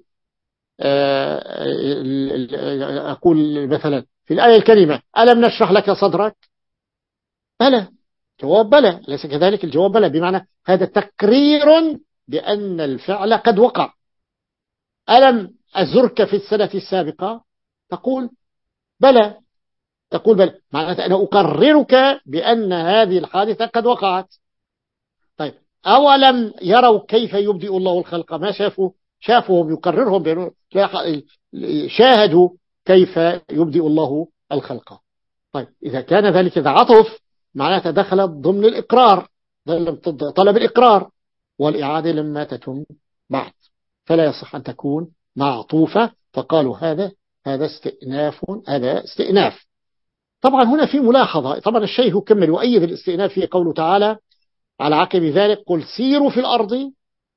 أقول مثلا في الآية الكريمة ألم نشرح لك صدرك، بلى، جواب بلى، ليس كذلك؟ الجواب بلى، بمعنى هذا تقرير بأن الفعل قد وقع. ألم أزرك في السنة السابقة، تقول بلى، تقول بلى، معناته أنا أقررك بأن هذه الحادثة قد وقعت. طيب أولم يروا كيف يبدئ الله الخلق؟ ما شافوا، شافوهم يقررهم، شاهدوا كيف يبدئ الله الخلق. طيب إذا كان ذلك إذا عطف معناته دخلت ضمن الإقرار، طلب الإقرار، والإعادة لما تتم بعد، فلا يصح أن تكون معطوفة، فقالوا هذا هذا استئناف، هذا استئناف. طبعا هنا في ملاحظة، طبعا الشيخ يكمل وأيد الاستئناف في قوله تعالى على عقب ذلك قل سيروا في الأرض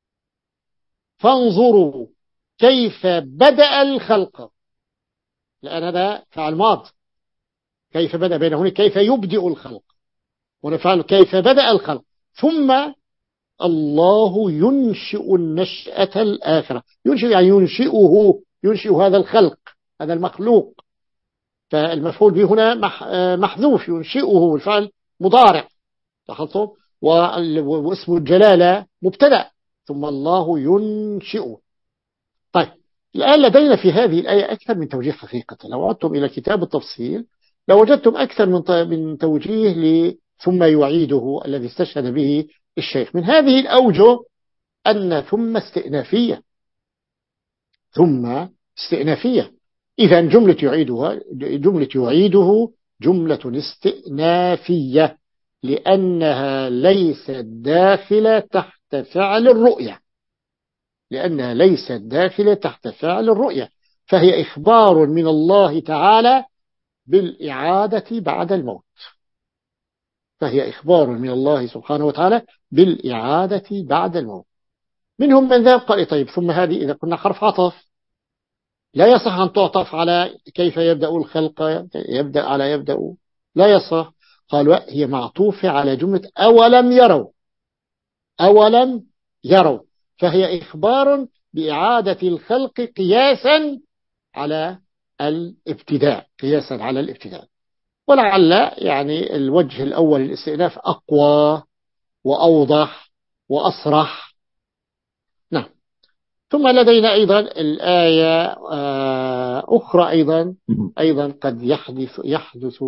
فانظروا كيف بدأ الخلق، لأن هذا فعل ماض، كيف بدأ بين هنا كيف يبدئ الخلق، ونفعل كيف بدأ الخلق، ثم الله ينشئ النشأة الآخرة. ينشئ يعني ينشئه، ينشئ هذا الخلق، هذا المخلوق، فالمفعول به هنا محذوف، ينشئه الفعل مضارع، لاحظتم؟ واسم الجلالة مبتدأ، ثم الله ينشئ. طيب الآن لدينا في هذه الآية أكثر من توجيه حقيقة، لو عدتم إلى كتاب التفصيل لوجدتم أكثر من من توجيه ل ثم يعيده الذي استشهد به الشيخ. من هذه الأوجه أن ثم استئنافية، ثم استئنافية، إذا جملة يعيدها جملة يعيده جملة استئنافية، لأنها ليست داخلة تحت فعل الرؤية، لأنها ليست داخلة تحت فعل الرؤية، فهي إخبار من الله تعالى بالإعادة بعد الموت، فهي إخبار من الله سبحانه وتعالى بالإعادة بعد الموت. منهم من ذهب قال طيب ثم هذه إذا كنا حرف عطف لا يصح أن تعطف على كيف يبدأ الخلق، يبدأ على يبدأ، لا يصح. قالوا هي معطوفة على جملة أولم يروا، أولم يروا، فهي إخبار بإعادة الخلق قياسا على الابتداء، قياسا على الابتداء. ولعل يعني الوجه الأول الاستئناف أقوى وأوضح وأصرح. نعم. ثم لدينا أيضا الآية أخرى أيضا أيضا قد يحدث يحدث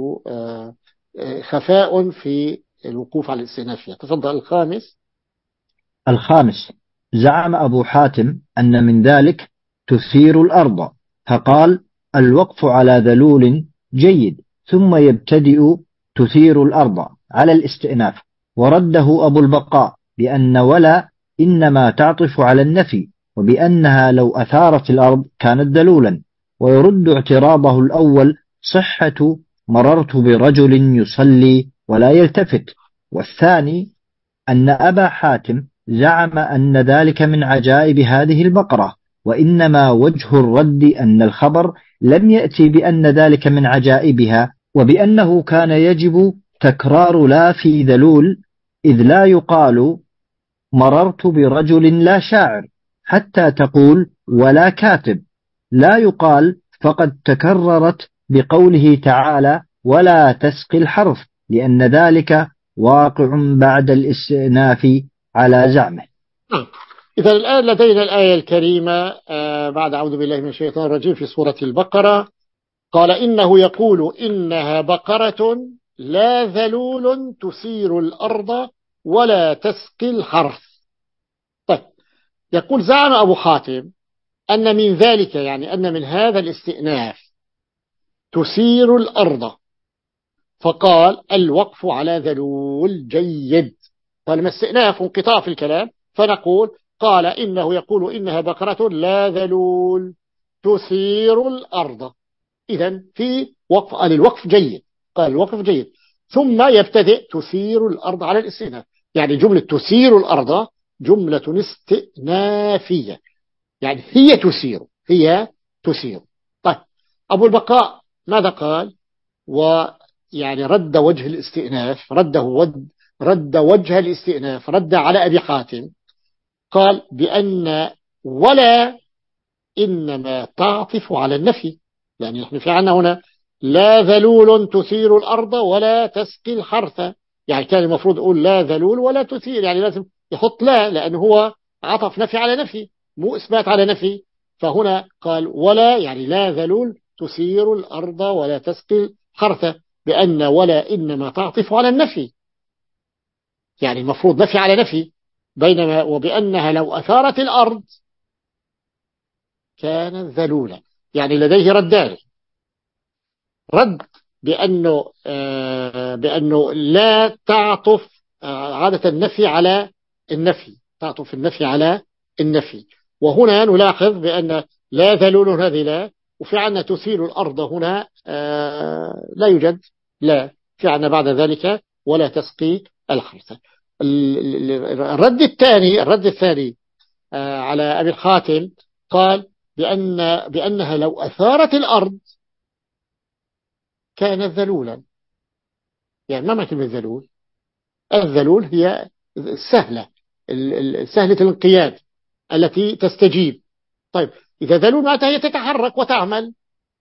خفاء في الوقوف على الاستئناف. تفضل. الخامس الخامس زعم أبو حاتم أن من ذلك تثير الأرض، فقال الوقف على ذلول جيد، ثم يبتدئ تثير الأرض على الاستئناف. ورده أبو البقاء بأن ولا إنما تعطف على النفي، وبأنها لو أثارت الأرض كانت دلولا. ويرد اعتراضه الأول صحة مررت برجل يصلي ولا يلتفت. والثاني أن أبا حاتم زعم أن ذلك من عجائب هذه البقرة، وإنما وجه الرد أن الخبر لم يأتي بأن ذلك من عجائبها، وبأنه كان يجب تكرار لا في ذلول، إذ لا يقال مررت برجل لا شاعر حتى تقول ولا كاتب، لا يقال فقد تكررت بقوله تعالى ولا تسقي الحرث، لأن ذلك واقع بعد الاستئناف على زعمه. إذا الآن لدينا الآية الكريمة بعد أعوذ بالله من الشيطان الرجيم في سورة البقرة، قال إنه يقول إنها بقرة لا ذلول تثير الأرض ولا تسقي الحرث. طيب يقول زعم أبو حاتم أن من ذلك، يعني أن من هذا الاستئناف تثير الأرض، فقال الوقف على ذلول جيد. قال ما استئناف انقطاع في الكلام، فنقول قال إنه يقول إنها بقرة لا ذلول تثير الأرض، إذن في وقف، قال الوقف جيد، قال الوقف جيد. ثم يبتدئ تثير الأرض على الاستئناف. يعني جملة تثير الأرض جملة استئنافية، يعني هي تثير، هي تثير. طيب أبو البقاء ماذا قال؟ ويعني رد وجه الاستئناف، رده ود رد وجه الاستئناف، رد على أبي حاتم. قال بأن ولا إنما تعطف على النفي. يعني نحن في عنا هنا لا ذلول تثير الأرض ولا تسقي الحرث، يعني كان المفروض يقول لا ذلول ولا تثير، يعني لازم يحط لا، لأنه هو عطف نفي على نفي مو إثبات على نفي. فهنا قال ولا، يعني لا ذلول تثير الأرض ولا تسقي الحرث، بأن ولا إنما تعطف على النفي، يعني المفروض نفي على نفي. بينما وبأنها لو أثارت الأرض كانت ذلولة. يعني لديه ردان: رد بأنه آه بأنه لا تعطف آه عادة النفي على النفي، تعطف النفي على النفي. وهنا نلاحظ بأن لا ذلول هذه لا، وفي عنا تثير الأرض هنا آه لا يوجد لا، في عنا بعد ذلك ولا تسقي الحرث. الرد الثاني الرد الثاني آه على أبي الحاتم قال بأن بأنها لو أثارت الأرض كانت ذلولا. يعني ما معنى كلمة ذلول؟ الذلول هي السهلة، سهلة الانقياد التي تستجيب. طيب إذا ذلول معناتها هي تتحرك وتعمل،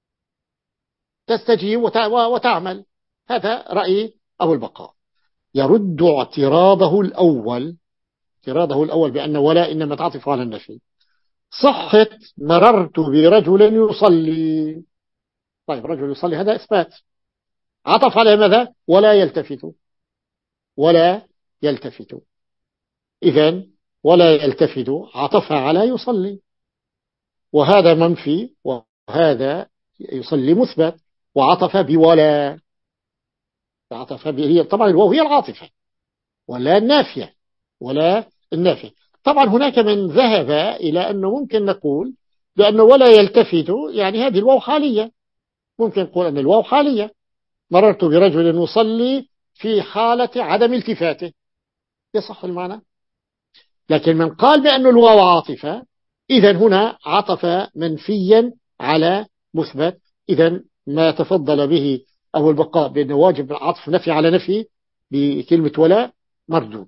تستجيب وتعمل. هذا رأي أبو البقاء. يرد اعتراضه الأول اعتراضه الأول بأن ولا إنما تعطف على النفي. صحة مررت برجل يصلي. طيب رجل يصلي هذا إثبات، عطف على ماذا؟ ولا يلتفت، ولا يلتفت. إذن ولا يلتفت عطف على يصلي، وهذا منفي وهذا يصلي مثبت، وعطف بولا، عطف به. طبعا الواو هي العاطفة، ولا النافية، ولا النافية. طبعا هناك من ذهب إلى أنه ممكن نقول بأنه ولا يلتفت يعني هذه الواو حالية، ممكن نقول أن الواو حالية. مررت برجل يصلي في حالة عدم التفاته، يصح المعنى. لكن من قال بأن الواو عاطفة، إذن هنا عطف منفيا على مثبت. إذن ما تفضل به أبو البقاء بأنه واجب عطف نفي على نفي بكلمة ولا مردود.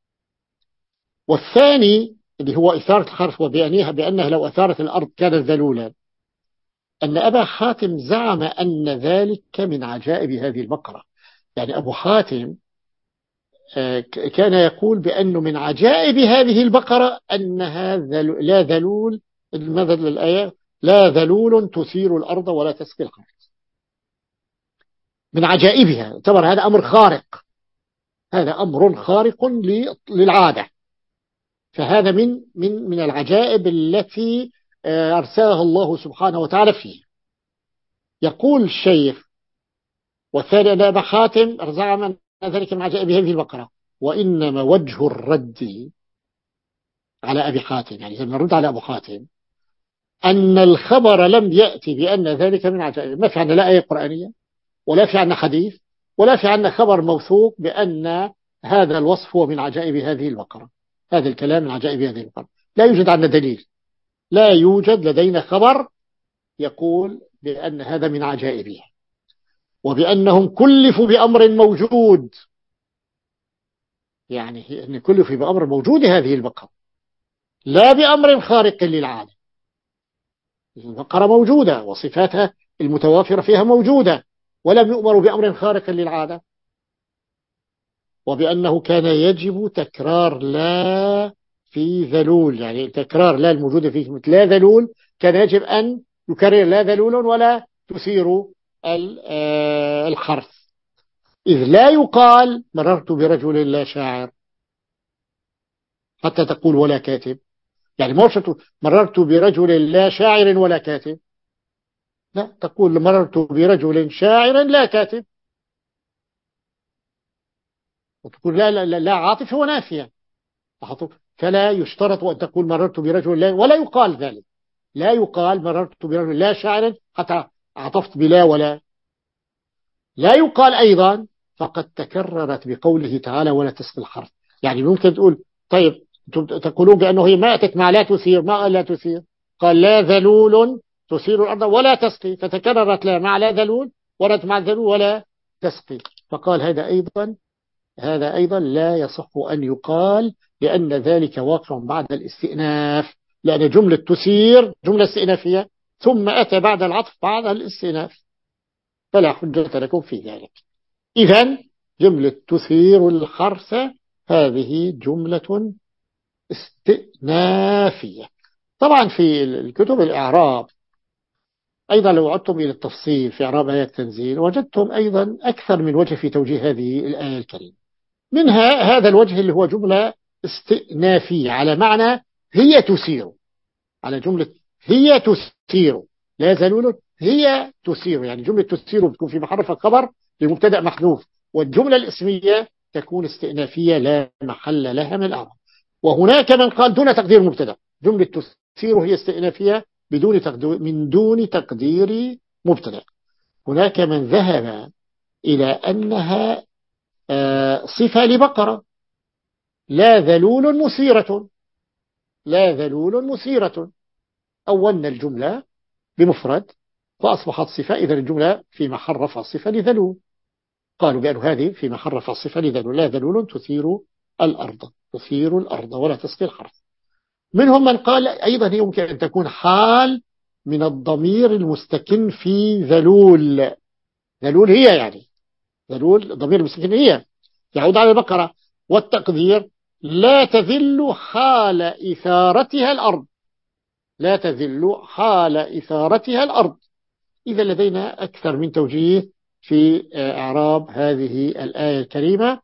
والثاني اللي هو إثارة الحرف وبيانيها بأنها لو أثارت الأرض كانت ذلولا، أن أبا حاتم زعم أن ذلك من عجائب هذه البقرة. يعني أبو حاتم كان يقول بأنه من عجائب هذه البقرة أنها لا ذلول، ماذا الآية؟ لا ذلول تثير الأرض ولا تسقي الحرث. من عجائبها، اعتبر هذا أمر خارق، هذا أمر خارق للعادة. فهذا من من من العجائب التي أرسلها الله سبحانه وتعالى فيه. يقول الشيخ: والثاني أن أبا حاتم زعم أن ذلك من عجائب هذه البقرة، وإنما وجه الرد على أبي حاتم، يعني إذا نرد على أبو حاتم، أن الخبر لم يأتي بأن ذلك من عجائب. ما في عندنا لا آية قرآنية ولا في عندنا حديث ولا في عندنا خبر موثوق بأن هذا الوصف هو من عجائب هذه البقرة، هذا الكلام من عجائب هذه البقرة. لا يوجد عندنا دليل، لا يوجد لدينا خبر يقول بأن هذا من عجائبها، وبأنهم كلفوا بأمر موجود. يعني أن كلفوا بأمر موجود هذه البقرة، لا بأمر خارق للعادة. البقرة موجودة وصفاتها المتوافرة فيها موجودة، ولم يؤمروا بأمر خارق للعادة. وبأنه كان يجب تكرار لا في ذلول، يعني تكرار لا الموجودة في كلمة لا ذلول، كان يجب أن يكرر لا ذلول ولا تثير الحرث. إذ لا يقال مررت برجل لا شاعر حتى تقول ولا كاتب. يعني مرشد مررت برجل لا شاعر ولا كاتب، لا، تقول مررت برجل شاعر لا كاتب، وتقول لا لا لا, لا عاطفة ونافية. فلا يشترط أن تقول مررت برجل لا، ولا يقال ذلك، لا يقال مررت برجل لا شاعر حتى عطفت بلا ولا. لا يقال أيضا فقد تكررت بقوله تعالى ولا تسقي الحرث. يعني ممكن تقول طيب تقولون بأنه هي ما أتت مع لا تثير، ما لا تثير، قال لا ذلول تثير الأرض ولا تسقي، فتكررت لا مع لا ذلول، وردت مع ذلول ولا تسقي، فقال هذا أيضا هذا أيضا لا يصح أن يقال، لأن ذلك واقع بعد الاستئناف، لأن جملة تثير جملة استئنافية ثم أتى بعد العطف بعد الاستئناف، فلا حجة لكم في ذلك. إذن جملة تثير الحرث هذه جملة استئنافية. طبعا في الكتب الإعراب أيضا لو عدتم إلى التفصيل في إعراب آيات التنزيل وجدتم أيضا أكثر من وجه في توجيه هذه الآية الكريمة. منها هذا الوجه اللي هو جملة استئنافية على معنى هي تثير، على جملة هي تثير، لا يزالون هي تثير، يعني جملة تثير بتكون في محل رفع خبر لمبتدأ محذوف، والجملة الاسمية تكون استئنافية لا محل لها من الأعراب. وهناك من قال دون تقدير مبتدأ، جملة تثير هي استئنافية بدون تقدير من دون تقدير مبتدأ. هناك من ذهب إلى أنها صفة لبقرة، لا ذلول مثيرة، لا ذلول مثيرة، أولنا الجملة بمفرد فأصبحت صفة، إذا الجملة في محل رفع صفة لذلول، قالوا بأن هذه في محل رفع صفة لذلول، لا ذلول تثير الأرض، تثير الأرض ولا تسقي الحرث. منهم من قال أيضا هي يمكن أن تكون حال من الضمير المستكن في ذلول، ذلول هي يعني ذلول ضمير المستكن هي يعود على البقرة، والتقدير لا تذل حال إثارتها الأرض، لا تذل حال إثارتها الأرض. إذا لدينا أكثر من توجيه في إعراب هذه الآية الكريمة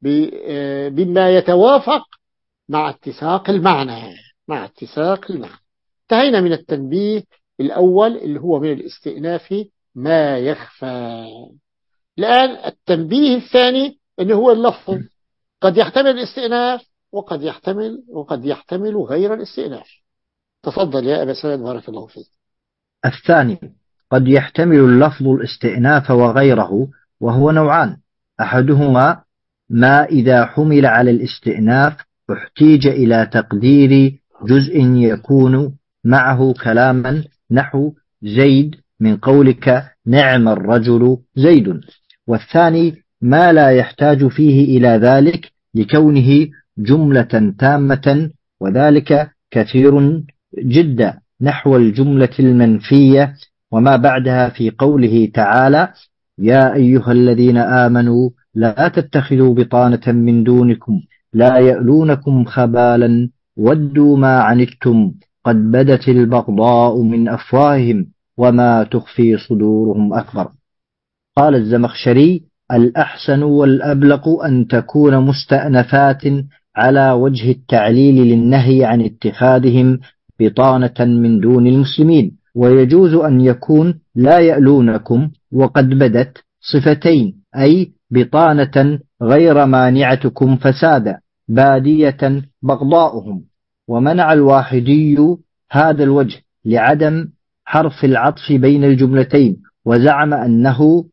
بما يتوافق مع اتساق المعنى، مع اتساق المعنى. انتهينا من التنبيه الأول اللي هو من الاستئناف ما يخفى. الآن التنبيه الثاني اللي هو اللفظ، قد يحتمل الاستئناف وقد يحتمل وقد يحتمل غير الاستئناف. تفضل يا أبا سعد بارك الله فيك. الثاني قد يحتمل اللفظ الاستئناف وغيره، وهو نوعان: أحدهما ما إذا حمل على الاستئناف احتيج إلى تقدير جزء يكون معه كلاما، نحو زيد من قولك نعم الرجل زيد. والثاني ما لا يحتاج فيه إلى ذلك لكونه جملة تامة، وذلك كثير جدا، نحو الجملة المنفية وما بعدها في قوله تعالى يا أيها الذين آمنوا لا تتخذوا بطانة من دونكم لا يألونكم خبالا ودوا ما عنتم قد بدت البغضاء من أفواههم وما تخفي صدورهم أكبر. قال الزمخشري الأحسن والأبلغ أن تكون مستأنفات على وجه التعليل للنهي عن اتخاذهم بطانة من دون المسلمين، ويجوز أن يكون لا يألونكم وقد بدت صفتين، أي بطانة غير مانعتكم فسادا بادية بغضاؤهم. ومنع الواحدي هذا الوجه لعدم حرف العطف بين الجملتين، وزعم أنه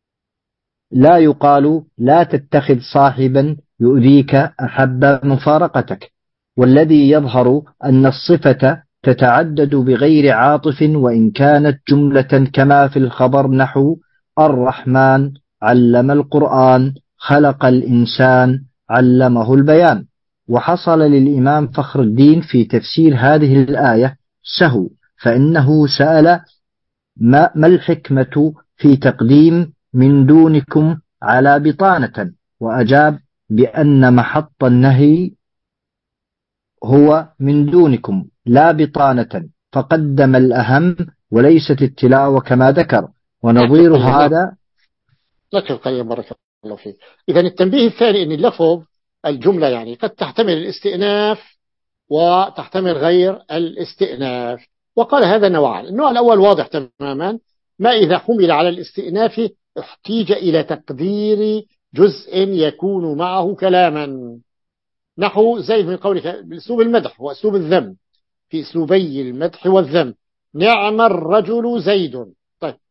لا يقال لا تتخذ صاحبا يؤذيك أحب مفارقتك، والذي يظهر أن الصفة تتعدد بغير عاطف وإن كانت جملة، كما في الخبر نحو الرحمن علم القرآن خلق الإنسان علمه البيان. وحصل للإمام فخر الدين في تفسير هذه الآية سهو، فإنه سأل ما, ما الحكمة في تقديم من دونكم على بطانة، وأجاب بأن محط النهي هو من دونكم لا بطانة، فقدم الأهم وليست التلاوة كما ذكر. ونظير هذا لك القيم بارك الله فيك. إذن التنبيه الثاني أن اللفظ الجملة يعني قد تحتمل الاستئناف وتحتمل غير الاستئناف، وقال هذا نوعان. النوع الأول واضح تماما، ما إذا حمل على الاستئناف احتيج إلى تقدير جزء يكون معه كلاما، نحو زيد من قولك بأسلوب المدح وأسلوب الذم، في أسلوبي المدح والذم نعم الرجل زيد. طيب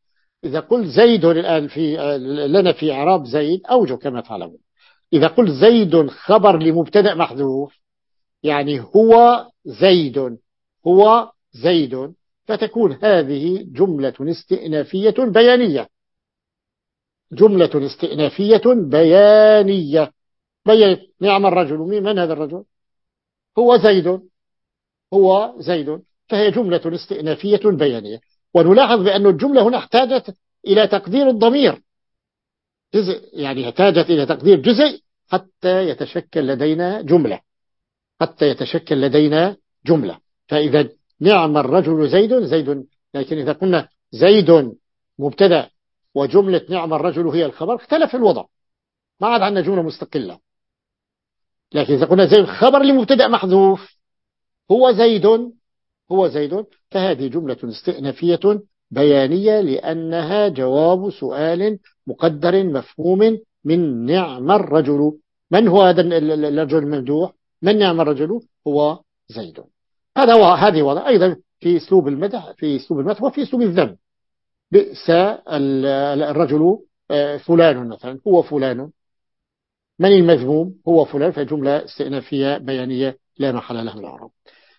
إذا قلت زيد الآن في لنا في إعراب زيد أوجه كما تعلمون. إذا قلت زيد خبر لمبتدأ محذوف، يعني هو زيد، هو زيد، فتكون هذه جملة استئنافية بيانية، جملة استئنافية بيانية. بيّن نعم الرجل، من هذا الرجل؟ هو زيد، هو زيد، فهي جملة استئنافية بيانية. ونلاحظ بأن الجملة هنا احتاجت إلى تقدير الضمير جزء، يعني احتاجت إلى تقدير جزء حتى يتشكل لدينا جملة، حتى يتشكل لدينا جملة. فإذا نعم الرجل زيد، زيد، لكن إذا قلنا زيد مبتدأ وجملة نعم الرجل هي الخبر اختلف الوضع، ما عاد عندنا جملة مستقلة. لكن إذا قلنا زيد خبر لمبتدأ محذوف، هو زيد، هو زيد، فهذه جملة استئنافية بيانية لأنها جواب سؤال مقدر مفهوم من نعم الرجل. من هو هذا الرجل الممدوح؟ من نعم الرجل؟ هو زيد. هذا هو، هذه وضع أيضا في أسلوب المدح، في أسلوب المدح وفي أسلوب الذم. بئس الرجل فلان مثلا، هو فلان. من المذموم؟ هو فلان، فجملة استئنافية بيانية لا محل لها من الإعراب.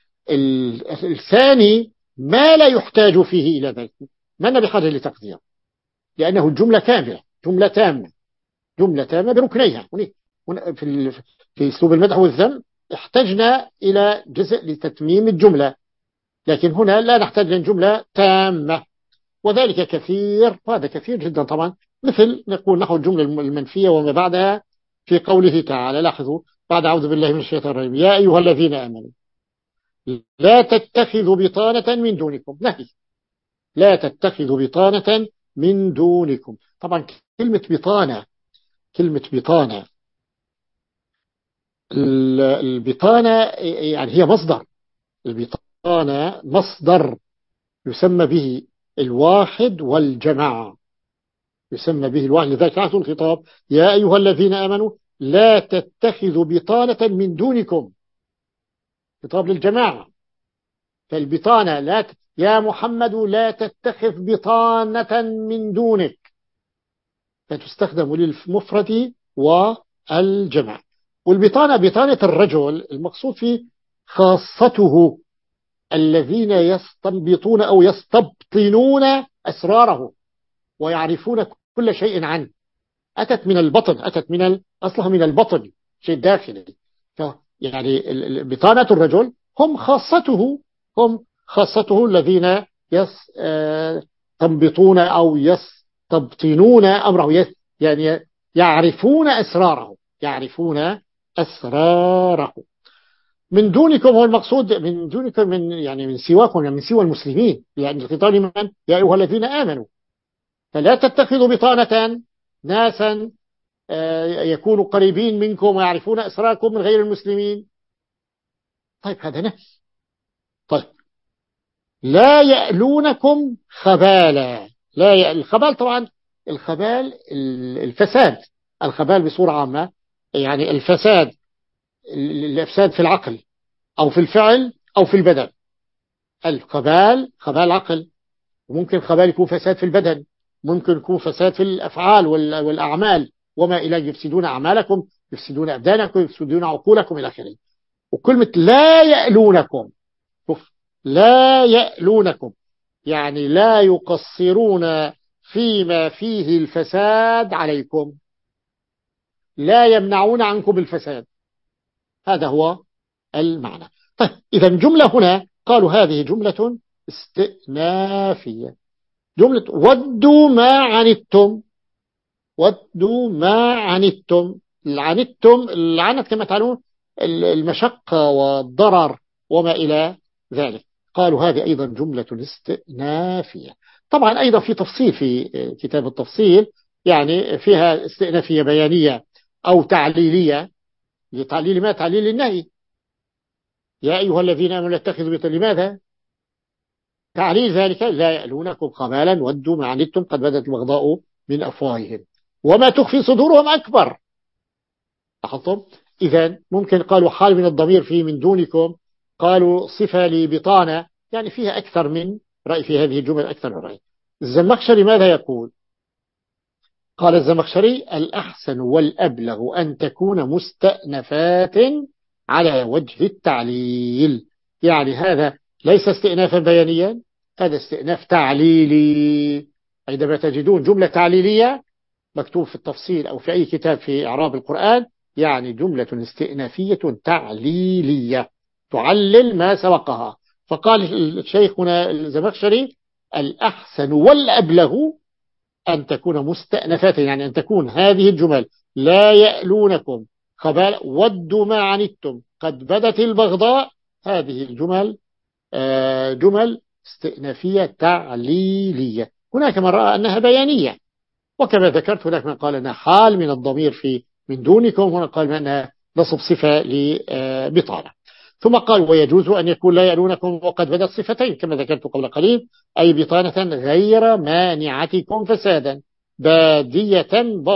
الثاني ما لا يحتاج فيه إلى ذلك، ما بحاجة لتقدير، لأنه الجملة كاملة، جملة تامة، جملة تامة بركنيها. في في أسلوب المدح والذم احتجنا إلى جزء لتتميم الجملة، لكن هنا لا نحتاج لجملة تامة، وذلك كثير، وهذا كثير جدا طبعا. مثل نقول نحو الجملة المنفية وما بعدها في قوله تعالى، لاحظوا بعد أعوذ بالله من الشيطان الرجيم، يا أيها الذين آمنوا لا تتخذوا بطانة من دونكم، نهي، لا تتخذوا بطانة من دونكم. طبعا كلمة بطانة، كلمة بطانة، البطانة يعني هي مصدر، البطانة مصدر يسمى به الواحد والجماعة، يسمى به الواحد. لذلك عهد الخطاب يا أيها الذين آمنوا لا تتخذوا بطانة من دونكم، خطاب للجماعة. فالبطانة لا ت... يا محمد لا تتخذ بطانة من دونك، فتستخدم للمفرد والجمع. والبطانة بطانة الرجل المقصود فيه خاصته الذين يستنبطون أو يستبطنون أسراره ويعرفون كل شيء عنه. أتت من البطن، أتت من ال... أصلها من البطن، شيء داخلي. يعني بطانة الرجل هم خاصته، هم خاصته الذين يستنبطون أو يستبطنون أمره، يس يعني يعرفون أسراره، يعرفون أسراره. من دونكم هو المقصود، من دونكم من يعني من سواكم، يعني من سوى المسلمين، يعني الخطاب لمن؟ يا أيها الذين آمنوا. فلا تتخذوا بطانة ناسا يكونوا قريبين منكم ويعرفون أسراركم من غير المسلمين. طيب هذا نهي. طيب لا يألونكم خبالا، لا ي... الخبال طبعا، الخبال الفساد، الخبال بصورة عامة يعني الفساد، الإفساد في العقل أو في الفعل أو في البدن. الخبال خبال عقل، وممكن خبال يكون فساد في البدن، ممكن يكون فساد في الأفعال والأعمال وما إلى، يفسدون أعمالكم، يفسدون أبدانكم، يفسدون عقولكم إلى آخره. وكلمة لا يألونكم، لا يألونكم يعني لا يقصرون فيما فيه الفساد عليكم، لا يمنعون عنكم الفساد، هذا هو المعنى. طيب إذا جملة هنا قالوا هذه جملة استئنافية، جملة ودوا ما عنتم، ودوا ما عنتم، العنتم العنت كما تعلمون المشقة والضرر وما إلى ذلك. قالوا هذه أيضا جملة استئنافية. طبعا أيضا في تفصيل في كتاب التفصيل، يعني فيها استئنافية بيانية أو تعليلية. لتعليل ما؟ تعليل النهي، يا أيها الذين آمنوا لا اتخذوا بطانة، لماذا؟ تعليل ذلك لا يألونكم خبالا ودوا ما عنتم قد بدت البغضاء من أفواههم وما تخفي صدورهم أكبر. لاحظتم؟ إذا ممكن قالوا حال من الضمير في من دونكم، قالوا صفة لبطانة، يعني فيها أكثر من رأي في هذه الجمل، أكثر من رأي. الزمخشري ماذا يقول؟ قال الزمخشري: الأحسن والأبلغ أن تكون مستأنفات على وجه التعليل. يعني هذا ليس استئنافا بيانيا، هذا استئناف تعليلي. عندما تجدون جملة تعليلية مكتوب في التفصيل أو في أي كتاب في إعراب القرآن، يعني جملة استئنافية تعليلية تعلل ما سبقها. فقال الشيخ هنا الزمخشري: الأحسن والأبلغ أن تكون مستأنفات، يعني أن تكون هذه الجمل: لا يألونكم خبال، ودوا ما عنتم، قد بدت البغضاء. هذه الجمل آه، جمل استئنافية تعليلية. هناك من رأى أنها بيانية، وكما ذكرت هناك من قال أنها حال من الضمير في من دونكم، هنا قال أنها نصب صفة لبطانة. ثم قال: ويجوز أن يكون لا يألونكم وقد بدت صفتين كما ذكرت قبل قليل، أي بطانة غير مانعتكم فسادا، بادية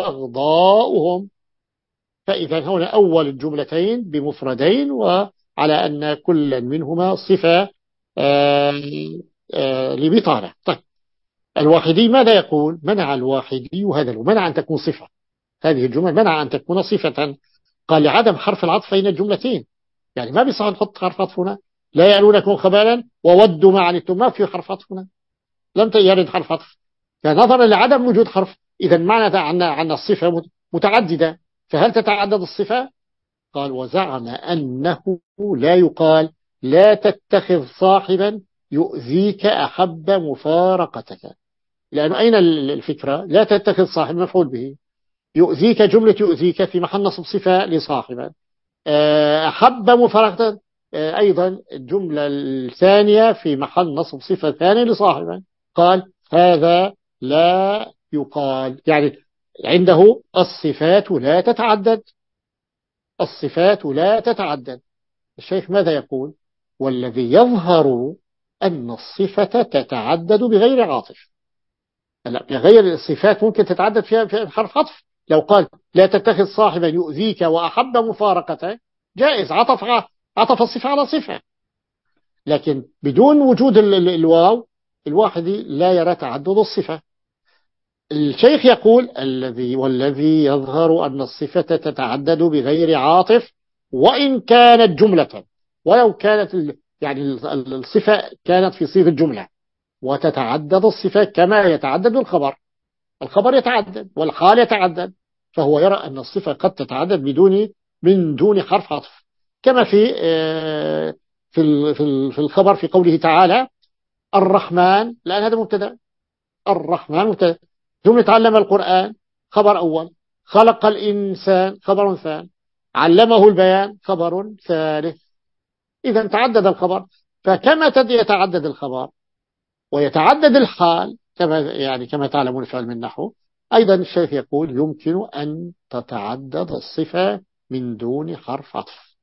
بغضاؤهم. فإذا هنا أول الجملتين بمفردين، وعلى أن كل منهما صفة آه، آه، لبطانة. طيب، الواحدي ماذا يقول؟ منع الواحدي هذا، منع أن تكون صفة، هذه الجمل منع أن تكون صفة. قال: لعدم حرف العطف بين الجملتين، يعني ما بيصح نحط حرف عطف هنا. لا يألونكم خبالا وودوا ما عنتم، ما في حرف عطف هنا، لم يرد حرف عطف، فنظرا لعدم وجود حرف. إذا معنى عن عن الصفة متعددة، فهل تتعدد الصفة؟ قال: وزعم أنه لا يقال لا تتخذ صاحبا يؤذيك أحب مفارقتك، لأنه أين الفكرة؟ لا تتخذ صاحب مفعول به، يؤذيك جملة يؤذيك في محل نصب صفة لصاحبا، أحب مفارقة أيضا الجملة الثانية في محل نصب صفة ثانية لصاحبا. قال: هذا لا يقال، يعني عنده الصفات لا تتعدد، الصفات لا تتعدد. الشيخ ماذا يقول؟ والذي يظهر أن الصفة تتعدد بغير عاطف. لا، بغير الصفات ممكن تتعدد فيها في حرف عطف. لو قال: لا تتخذ صاحبا يؤذيك وأحب مفارقته، جائز، عطف عطف الصفة على صفة. لكن بدون وجود ال ال الواو الواحد لا يرى تعدد الصفة. الشيخ يقول: الذي والذي يظهر أن الصفة تتعدد بغير عاطف وإن كانت جملة، ولو كانت يعني الصفة كانت في صيغة الجملة، وتتعدد الصفة كما يتعدد الخبر. الخبر يتعدد والحال يتعدد، فهو يرى أن الصفة قد تتعدد بدون من دون حرف عطف، كما في في في الخبر في قوله تعالى: الرحمن، لأن هذا مبتدا، الرحمن مبتدا، ثم تعلم القرآن خبر أول، خلق الإنسان خبر ثاني، علمه البيان خبر ثالث. إذا تعدد الخبر، فكما يتعدد الخبر ويتعدد الحال كما يعني كما تعلمون في علم النحو، أيضا الشيخ يقول يمكن أن تتعدد الصفة من دون حرف عطف.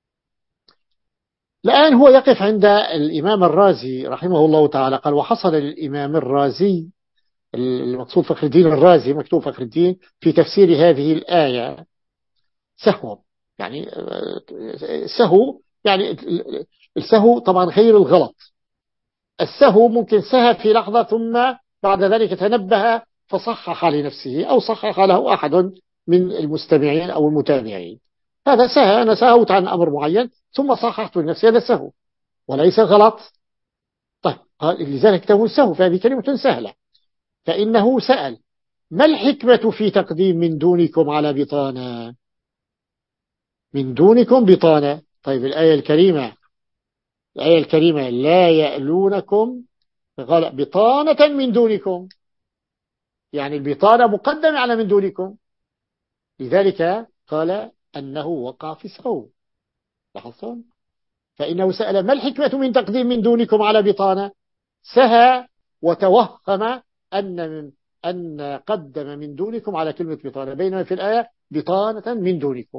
الآن هو يقف عند الإمام الرازي رحمه الله تعالى. قال: وحصل للإمام الرازي، المقصود فخر الدين الرازي، مكتوب فخر الدين، في تفسير هذه الآية سهو. يعني سهو، يعني السهو طبعا غير الغلط. السهو ممكن سهى في لحظة ثم بعد ذلك تنبه فصحح لنفسه أو صحح له أحد من المستمعين أو المتابعين، هذا سهى، أنا سهوت عن أمر معين ثم صححت لنفسي، هذا سهو وليس غلط. طيب، لذلك كتبه سهو، فهذه كلمة سهلة. فإنه سأل: ما الحكمة في تقديم من دونكم على بطانة؟ من دونكم بطانة. طيب، الآية الكريمة الآية الكريمة لا يألونكم، قال بطانة من دونكم، يعني البطانة مقدمة على من دونكم، لذلك قال أنه وقع في سهو. لاحظتم؟ فإنه سأل: ما الحكمة من تقديم من دونكم على بطانة؟ سهى وتوهم أن من أن قدم من دونكم على كلمة بطانة، بينما في الآية بطانة من دونكم.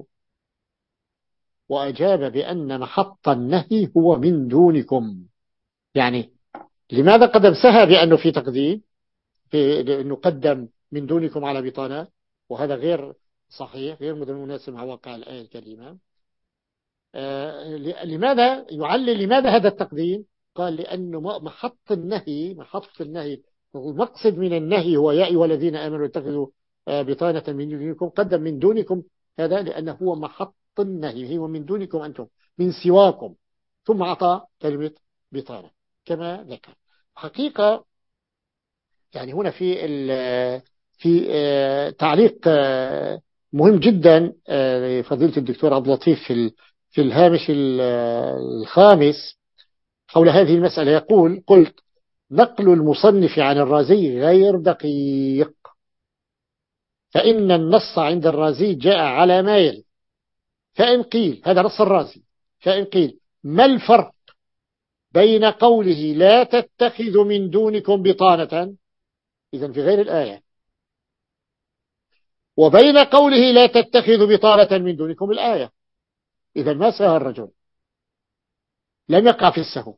وأجاب بأن محط النهي هو من دونكم. يعني لماذا قدم سهى بأنه في تقديم، في أنه قدم من دونكم على بطانة، وهذا غير صحيح، غير مناسب مع واقع الآية الكريمة. آه لماذا يعلل لماذا هذا التقديم؟ قال: لأنه محط النهي، محط النهي المقصد من النهي هو يا أيها الذين آمنوا اتخذوا بطانة من دونكم، قدم من دونكم هذا لأنه هو محط النهي، هو من دونكم أنتم، من سواكم، ثم أعطى كلمة بطانة كما ذكر. حقيقة يعني هنا في في تعليق مهم جدا لفضيلة الدكتور عبد اللطيف في في الهامش الخامس حول هذه المسألة. يقول: قلت نقل المصنف عن الرازي غير دقيق، فإن النص عند الرازي جاء على ما يلي. فإن قيل، هذا نص الرازي، فإن قيل ما الفرق بين قوله لا تتخذوا من دونكم بطانة، إذن في غير الآية، وبين قوله لا تتخذوا بطانة من دونكم الآية، إذن ما سهى الرجل، لم يقع في السهو.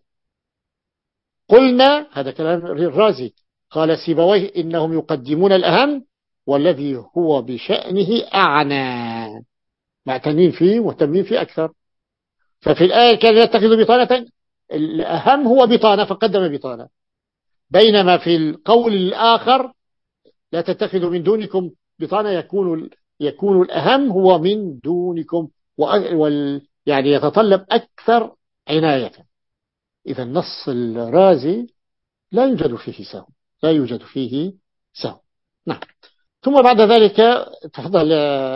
قلنا هذا كلام الرازي، قال سيبويه إنهم يقدمون الأهم والذي هو بشأنه أعنى، معتنين فيه مهتمين فيه أكثر. ففي الآية كان يتخذ بطانة، الأهم هو بطانة فقدم بطانة، بينما في القول الآخر لا تتخذوا من دونكم بطانة يكون يكون الأهم هو من دونكم، وال يعني يتطلب أكثر عناية. إذا النص الرازي لا يوجد فيه سهو، لا يوجد فيه سهو. نعم. ثم بعد ذلك تفضل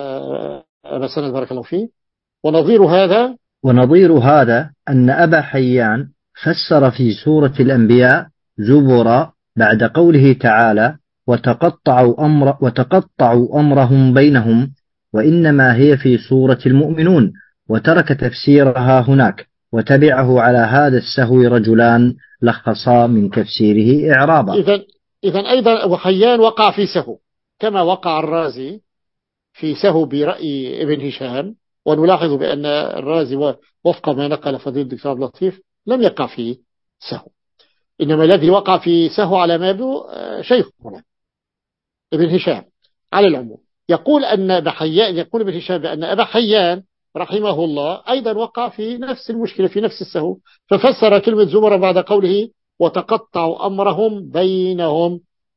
أبا سند بارك الله فيه. ونظير هذا ونظير هذا أن أبا حيان فسر في سورة الأنبياء زبر بعد قوله تعالى وتقطعوا, أمر وتقطعوا أمرهم بينهم، وإنما هي في سورة المؤمنون، وترك تفسيرها هناك، وتبعه على هذا السهو رجلان لخصا من تفسيره إعرابا. إذن, إذن أيضا أبو حيان وقع في سهو كما وقع الرازي في سهو برأي ابن هشام. ونلاحظ بأن الرازي وفق ما نقل فضيل الدكتور عبد اللطيف لم يقع في سهو، إنما الذي وقع في سهو على ما يبدو شيخنا ابن هشام. على العموم يقول أن أبا حيان، يقول ابن هشام بأن أبا حيان رحمه الله أيضا وقع في نفس المشكلة في نفس السهو، ففسر كلمة زمر بعد قوله وتقطعوا أمرهم بينهم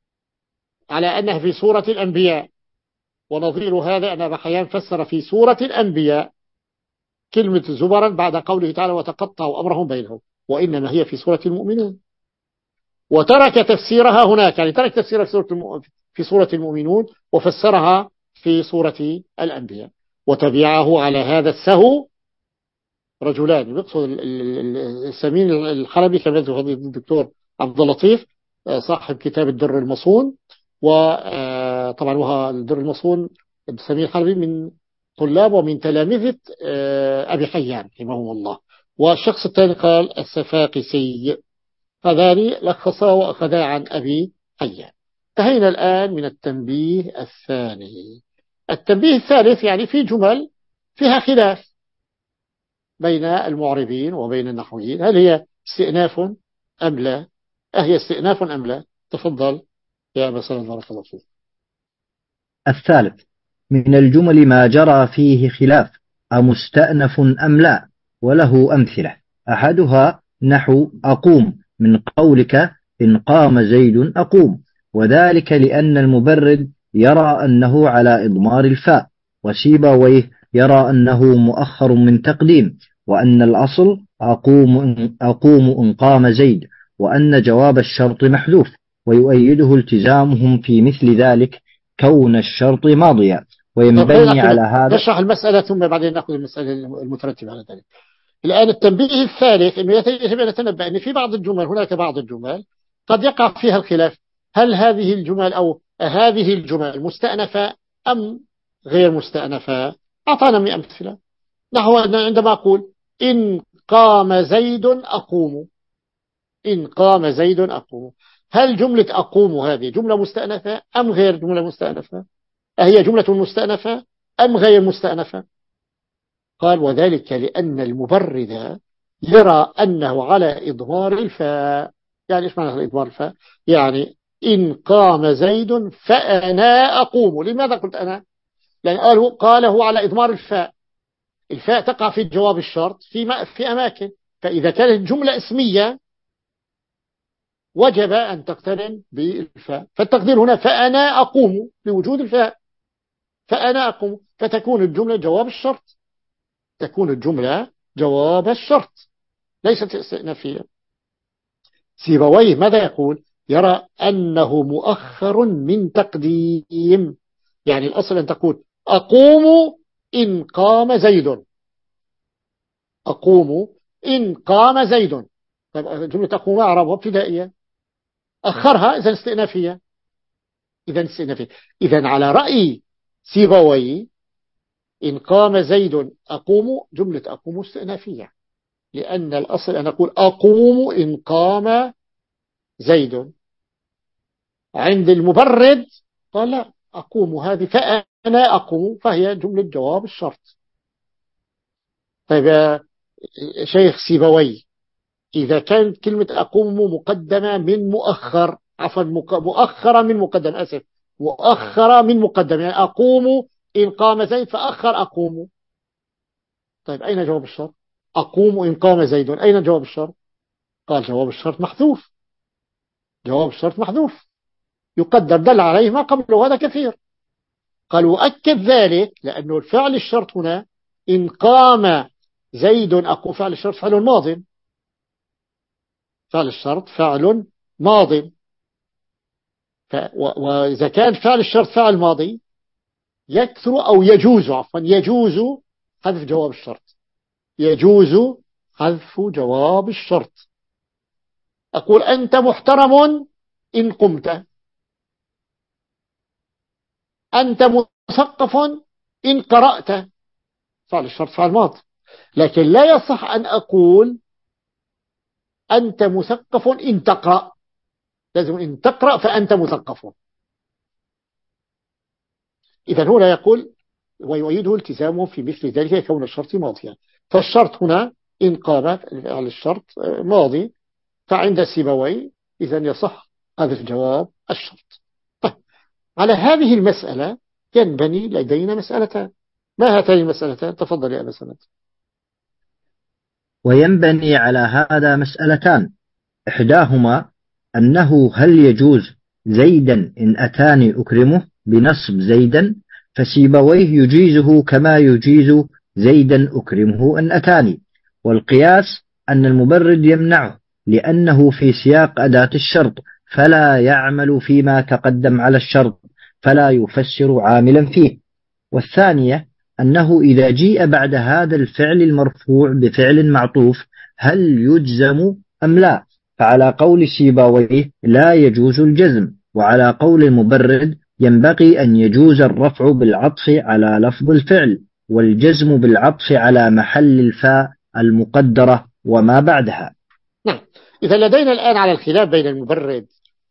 على أنها في سورة الأنبياء. ونظير هذا أن أبا حيان فسر في سورة الأنبياء كلمة زبرا بعد قوله تعالى وتقطعوا أمرهم بينهم، وإنما هي في سورة المؤمنون، وترك تفسيرها هناك، يعني ترك تفسيرها في سورة الم... في سورة المؤمنون وفسرها في سورة الأنبياء. وتبعه على هذا السهو رجلان، يقصد السمين الحلبي كما يذكر الدكتور عبد اللطيف صاحب كتاب الدر المصون، وطبعا وهو الدر المصون السمين الحلبي من طلاب ومن تلامذة أبي حيان رحمه الله. والشخص الثاني قال السفاقسي. هذان لخصا وأخذا عن أبي حيان. انتهينا الآن من التنبيه الثاني. التنبيه الثالث يعني في جمل فيها خلاف بين المعربين وبين النحويين، هل هي استئناف أم لا؟ أهي استئناف أم لا؟ تفضل يا أبا سلام بارك الله فيك. الثالث من الجمل ما جرى فيه خلاف أمستأنف أم لا، وله أمثلة. أحدها نحو أقوم من قولك إن قام زيد أقوم، وذلك لأن المبرد يرى أنه على إضمار الفاء، وسيبويه يرى أنه مؤخر من تقديم، وأن الأصل أقوم, أقوم إن قام زيد، وأن جواب الشرط محذوف، ويؤيده التزامهم في مثل ذلك كون الشرط ماضيا، وينبني على هذا. نشرح المسألة ثم بعدين نأخذ المسألة المترتبة على ذلك. الآن التنبيه الثالث أنه يجب أن نتنبأ أن في بعض الجمل، هناك بعض الجمل قد يقع فيها الخلاف، هل هذه الجمل أو هذه الجمل مستأنفة أم غير مستأنفة؟ أعطانا من أمثلة، نحو عندما أقول إن قام زيد أقوم، إن قام زيد أقوم، هل جملة أقوم هذه جملة مستأنفة أم غير جملة مستأنفة؟ أهي جملة مستأنفة أم غير مستأنفة؟ قال وذلك لأن المبرد يرى أنه على إضمار الفاء. يعني إيش معنى إضمار الفاء؟ يعني إن قام زيد فأنا أقوم. لماذا قلت أنا؟ لأن قاله, قاله على إضمار الفاء، الفاء تقع في جواب الشرط في, في أماكن، فإذا كانت جملة اسمية وجب أن تقترن بالفاء، فالتقدير هنا فأنا أقوم بوجود الفاء، فأنا أقوم، فتكون الجملة جواب الشرط، تكون الجملة جواب الشرط ليست استئنافية. سيبويه ماذا يقول؟ يرى أنه مؤخر من تقديم، يعني الأصل أن تقول أقوم إن قام زيد، أقوم إن قام زيد. طيب جملة أقوم أعربها ابتدائية، أخرها إذا استئنافية، إذا استئنافية. إذا على رأي سيبويه إن قام زيد أقوم، جملة أقوم استئنافية، لأن الأصل أن أقول أقوم إن قام زيد. عند المبرد قال لا، أقوم هذه فأنا أقوم، فهي جملة جواب الشرط. طيب يا شيخ سيبويه، إذا كانت كلمة أقوم مقدمة من مؤخر، عفوا مؤخرة من مقدم، أسف، مؤخرة من مقدم، يعني أقوم إن قام زيد فأخر أقوم. طيب أين جواب الشرط؟ أقوم إن قام زيد، أين جواب الشرط؟ قال جواب الشرط محذوف، جواب الشرط محذوف، يقدر دل عليه ما قبله، هذا كثير. قال وأكد ذلك لأنه الفعل الشرط هنا إن قام زيد أقوم، فعل الشرط فعل ماض، فعل الشرط فعل ماض. ف... و... وإذا كان فعل الشرط فعل ماضي يكثر أو يجوز، عفوا يجوز حذف جواب الشرط، يجوز حذف جواب الشرط. أقول أنت محترم إن قمت، أنت مثقف إن قرأت، فعل الشرط فعل ماض. لكن لا يصح أن أقول أنت مثقف إن تقرأ، لازم إن تقرأ فأنت مثقف. إذا هنا يقول ويؤيده التزامه في مثل ذلك كون الشرط ماضيا، فالشرط هنا إن قام على الشرط ماضي، فعند سيبويه إذا يصح هذا الجواب الشرط. طيب على هذه المسألة ينبني لدينا مسألتان، ما هاتين المسألتان؟ تفضل يا أبا سند. وينبني على هذا مسألتان، إحداهما أنه هل يجوز زيدا إن أتاني أكرمه بنصب زيدا، فسيبويه يجيزه كما يجيز زيدا أكرمه إن أتاني. والقياس أن المبرد يمنعه لأنه في سياق أداة الشرط، فلا يعمل فيما تقدم على الشرط، فلا يفسر عاملا فيه. والثانية أنه إذا جيء بعد هذا الفعل المرفوع بفعل معطوف هل يجزم أم لا، فعلى قول سيبويه لا يجوز الجزم، وعلى قول المبرد ينبغي أن يجوز الرفع بالعطف على لفظ الفعل، والجزم بالعطف على محل الفاء المقدرة وما بعدها. نعم، إذا لدينا الآن على الخلاف بين المبرد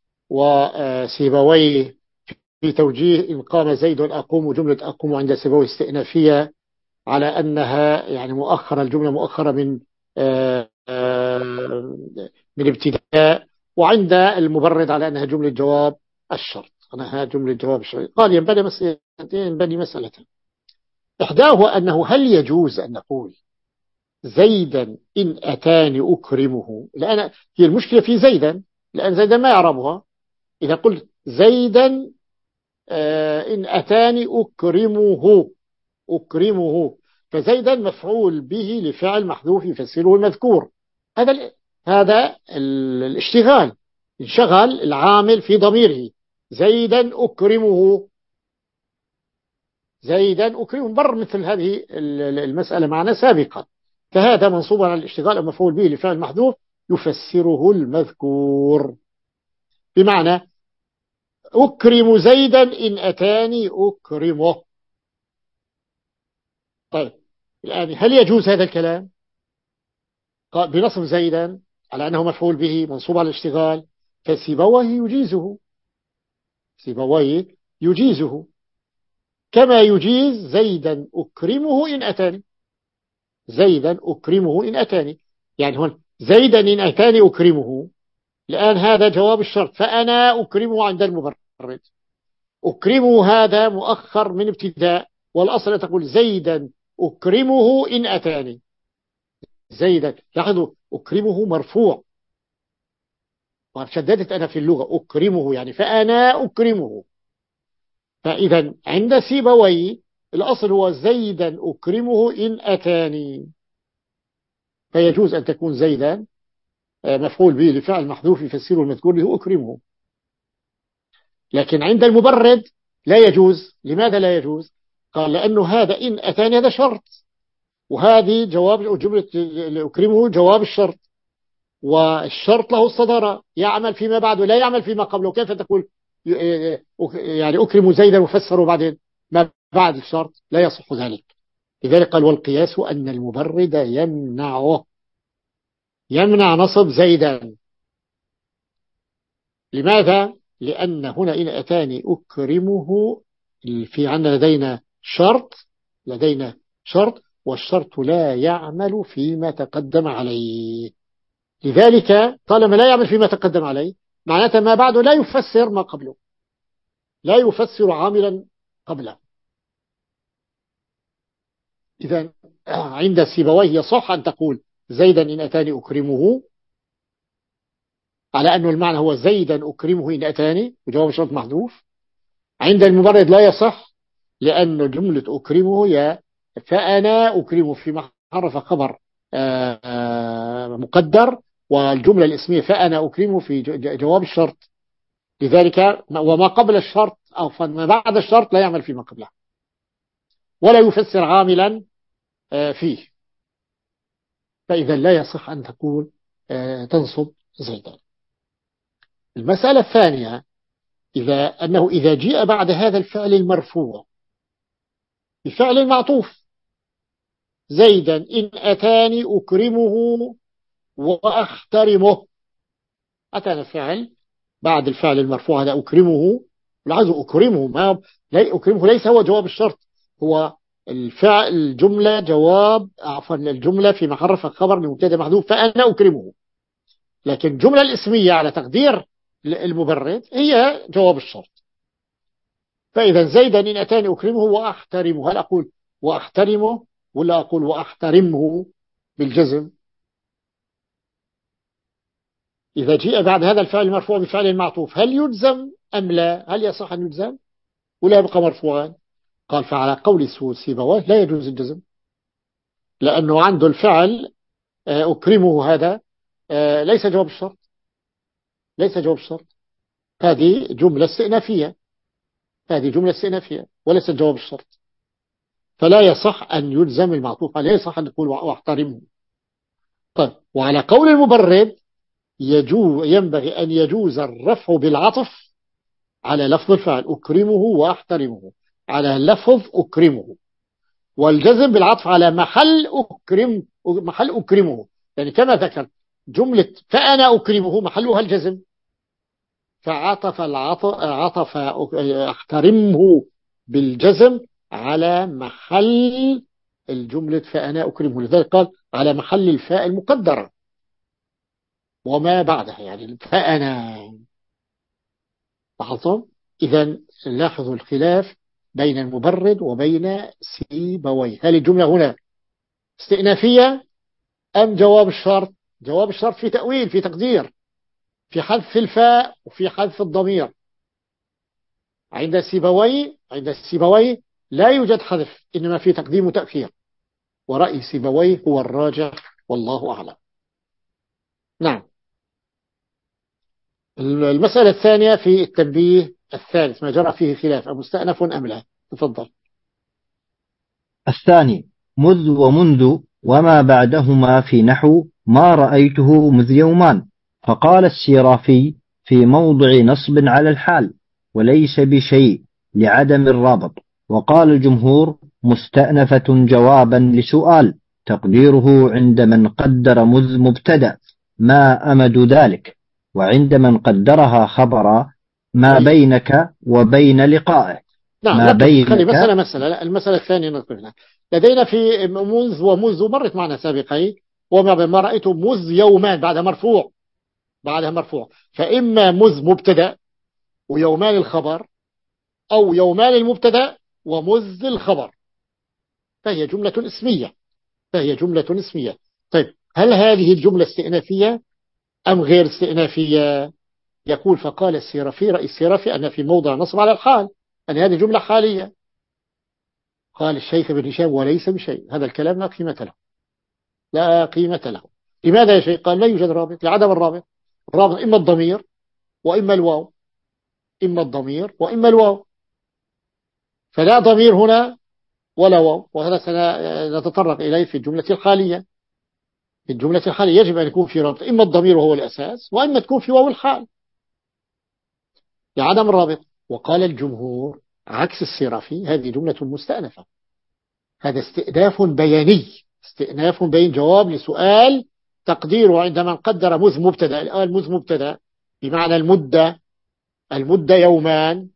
وسيبويه في توجيه إن قام زيد أقوم، جملة أقوم عند سيبويه استئنافية على أنها يعني مؤخرة، الجملة مؤخرة من من ابتداء، وعند المبرد على أنها جملة جواب الشرط، أنها جملة جواب الشرط. قال ينبني مسألتين، ينبني مسألتين، إحداه أنه هل يجوز أن نقول زيدا إن أتاني أكرمه، لأن هي المشكلة في زيدا، لأن زيدا ما يعربها. إذا قلت زيدا إن أتاني أكرمه، أكرمه، فزيدا مفعول به لفعل محذوف يفسره المذكور، هذا هذا الاشتغال، انشغل العامل في ضميره، زيدا أكرمه، زيدا أكرمه، مر مثل هذه المسألة معنا سابقا، فهذا منصوب على الاشتغال المفعول به لفعل محذوف يفسره المذكور، بمعنى أكرم زيدا إن أتاني أكرمه. طيب الآن هل يجوز هذا الكلام؟ قال بنصب زيدا على أنه مفعول به منصوب على الاشتغال، فسيبويه يجيزه، سيبويه يجيزه كما يجيز زيدا أكرمه إن أتاني، زيدا أكرمه إن أتاني، يعني هون زيدا إن أتاني أكرمه، الآن هذا جواب الشرط، فأنا أكرمه عند المبرد، أكرمه هذا مؤخر من ابتداء، والأصل تقول زيدا أكرمه إن أتاني، زيدا، لاحظوا أكرمه مرفوع، وشددت أنا في اللغة أكرمه يعني فأنا أكرمه. فإذا عند سيبوي الأصل هو زيدا أكرمه إن أتاني، فيجوز أن تكون زيدا مفعول به لفعل محذوف يفسره المذكور له أكرمه. لكن عند المبرد لا يجوز. لماذا لا يجوز؟ قال لأنه هذا إن أتاني هذا شرط، وهذه جواب جملة أكرمه جواب الشرط، والشرط له الصدارة، يعمل فيما بعده لا يعمل فيما قبله. كيف تقول يعني أكرم زيدا وفسره بعدين ما بعد الشرط؟ لا يصح ذلك. لذلك قال والقياس أن المبرد يمنعه، يمنع نصب زيدا. لماذا؟ لأن هنا إن أتاني أكرمه في عندنا لدينا شرط، لدينا شرط والشرط لا يعمل فيما تقدم عليه. لذلك طالما لا يعمل فيما تقدم عليه معناته ما بعده لا يفسر ما قبله، لا يفسر عاملا قبله. إذا عند سيبويه يصح أن تقول زيدا إن أتاني أكرمه على أنه المعنى هو زيدا أكرمه إن أتاني وجواب شرط محذوف. عند المبرد لا يصح لأن جملة أكرمه يا فأنا أكرمه في محرف خبر مقدر، والجملة الاسمية فأنا أكرمه في جواب الشرط. لذلك وما قبل الشرط أو ما بعد الشرط لا يعمل فيما قبله ولا يفسر عاملا فيه. فإذا لا يصح أن تقول تنصب زيدا. المسألة الثانية إذا أنه إذا جاء بعد هذا الفعل المرفوع بفعل معطوف زيدا إن أتاني أكرمه وأحترمه، أتانا الفعل بعد الفعل المرفوع هذا أكرمه، والعايز أكرمه ما لا أكرمه ليس هو جواب الشرط، هو الفعل الجملة جواب عفوا الجملة في محرف الخبر لمبتدا محذوف فأنا أكرمه. لكن الجملة الاسمية على تقدير المبرد هي جواب الشرط. فإذا زيدا إن أتاني أكرمه وأحترمه، هل أقول وأحترمه ولا أقول وأحترمه بالجزم؟ إذا جاء بعد هذا الفعل المرفوع بفعل المعطوف هل يلزم أم لا؟ هل يصح أن يلزم ولا يبقى مرفوعا؟ قال فعلى قول سيبويه لا يجوز الجزم، لأنه عنده الفعل أكرمه هذا ليس جواب الشرط، ليس جواب الشرط، هذه جملة استئنافية، هذه جملة استئنافية وليس جواب الشرط. فلا يصح أن يلزم المعطوف، لا يصح أن نقول واحترمه. طيب وعلى قول المبرد يجوز ينبغي أن يجوز الرفع بالعطف على لفظ الفعل أكرمه وأحترمه على لفظ أكرمه، والجزم بالعطف على محل أكرم محل أكرمه. يعني كما ذكر جملة فأنا أكرمه محلها الجزم، فعطف العطف عطف أحترمه بالجزم على محل الجملة فأنا أكرمه. لذلك قال على محل الفاء المقدرة وما بعدها يعني فأنا. لاحظتم؟ إذا لاحظوا الخلاف بين المبرد وبين سيبويه. هل الجملة هنا استئنافية أم جواب الشرط؟ جواب الشرط في تأويل في تقدير في حذف الفاء وفي حذف الضمير. عند سيبويه عند سيبويه لا يوجد حذف إنما في تقديم وتأخير، ورأي سيبويه هو الراجح والله أعلم. نعم. المسألة الثانية في التنبيه الثالث ما جرى فيه خلاف أمستأنف أم لا؟ تفضل. الثاني مذ ومنذ وما بعدهما في نحو ما رأيته مذ يومان، فقال السيرافي في موضع نصب على الحال وليس بشيء لعدم الرابط، وقال الجمهور مستأنفة جوابا لسؤال تقديره عند من قدر مذ مبتدأ ما أمد ذلك، وعند من قدرها خبر ما بينك وبين لقائه. نعم ما بينك خلي مسألة مسألة لا المسألة الثانية نقفنا. لدينا في منذ ومنذ مرت معنا سابقا وما ما رأيته مذ يومان بعدها مرفوع بعدها مرفوع، فإما مذ مبتدأ ويومان الخبر أو يومان المبتدأ ومذ الخبر، فهي جملة اسمية فهي جملة اسمية. طيب هل هذه الجملة استئنافية أم غير استئنافية؟ يقول فقال السيرافي رأي السيرافي أن في موضع نصب على الحال، أن هذه جملة حالية. قال الشيخ ابن هشام وليس بشيء، هذا الكلام لا قيمة له، لا قيمة له. لماذا يا شيخ؟ قال لا يوجد رابط، لعدم الرابط. الرابط إما الضمير وإما الواو، إما الضمير وإما الواو، فلا ضمير هنا ولا واو، وهذا سنتطرق إليه في الجملة الحالية. في الجملة الحالية يجب أن يكون في رابط، إما الضمير وهو الأساس، وإما تكون في واو الحال لعدم الرابط. وقال الجمهور عكس السيرافي، هذه جملة مستأنفة، هذا استئناف بياني، استئناف بين جواب لسؤال تقديره عندما قدر مذ مبتدا. الآن مذ مبتدا بمعنى المدة، المدة يومان،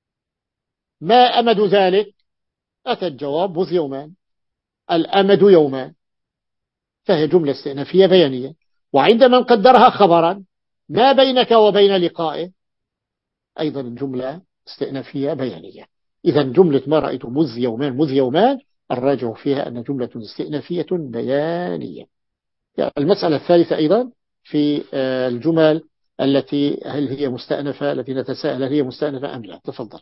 ما أمد ذلك؟ أتى الجواب مذ يومان، الأمد يومان، فهي جملة استئنافية بيانية. وعندما قدرها خبرا، ما بينك وبين لقائه، أيضا جملة استئنافية بيانية. إذا جملة ما رأيت مذ يومان مذ يومان الراجع فيها أن جملة استئنافية بيانية. يعني المسألة الثالثة أيضا في الجمل التي هل هي مستأنفة، التي نتساءل هل هي مستأنفة أم لا. تفضل.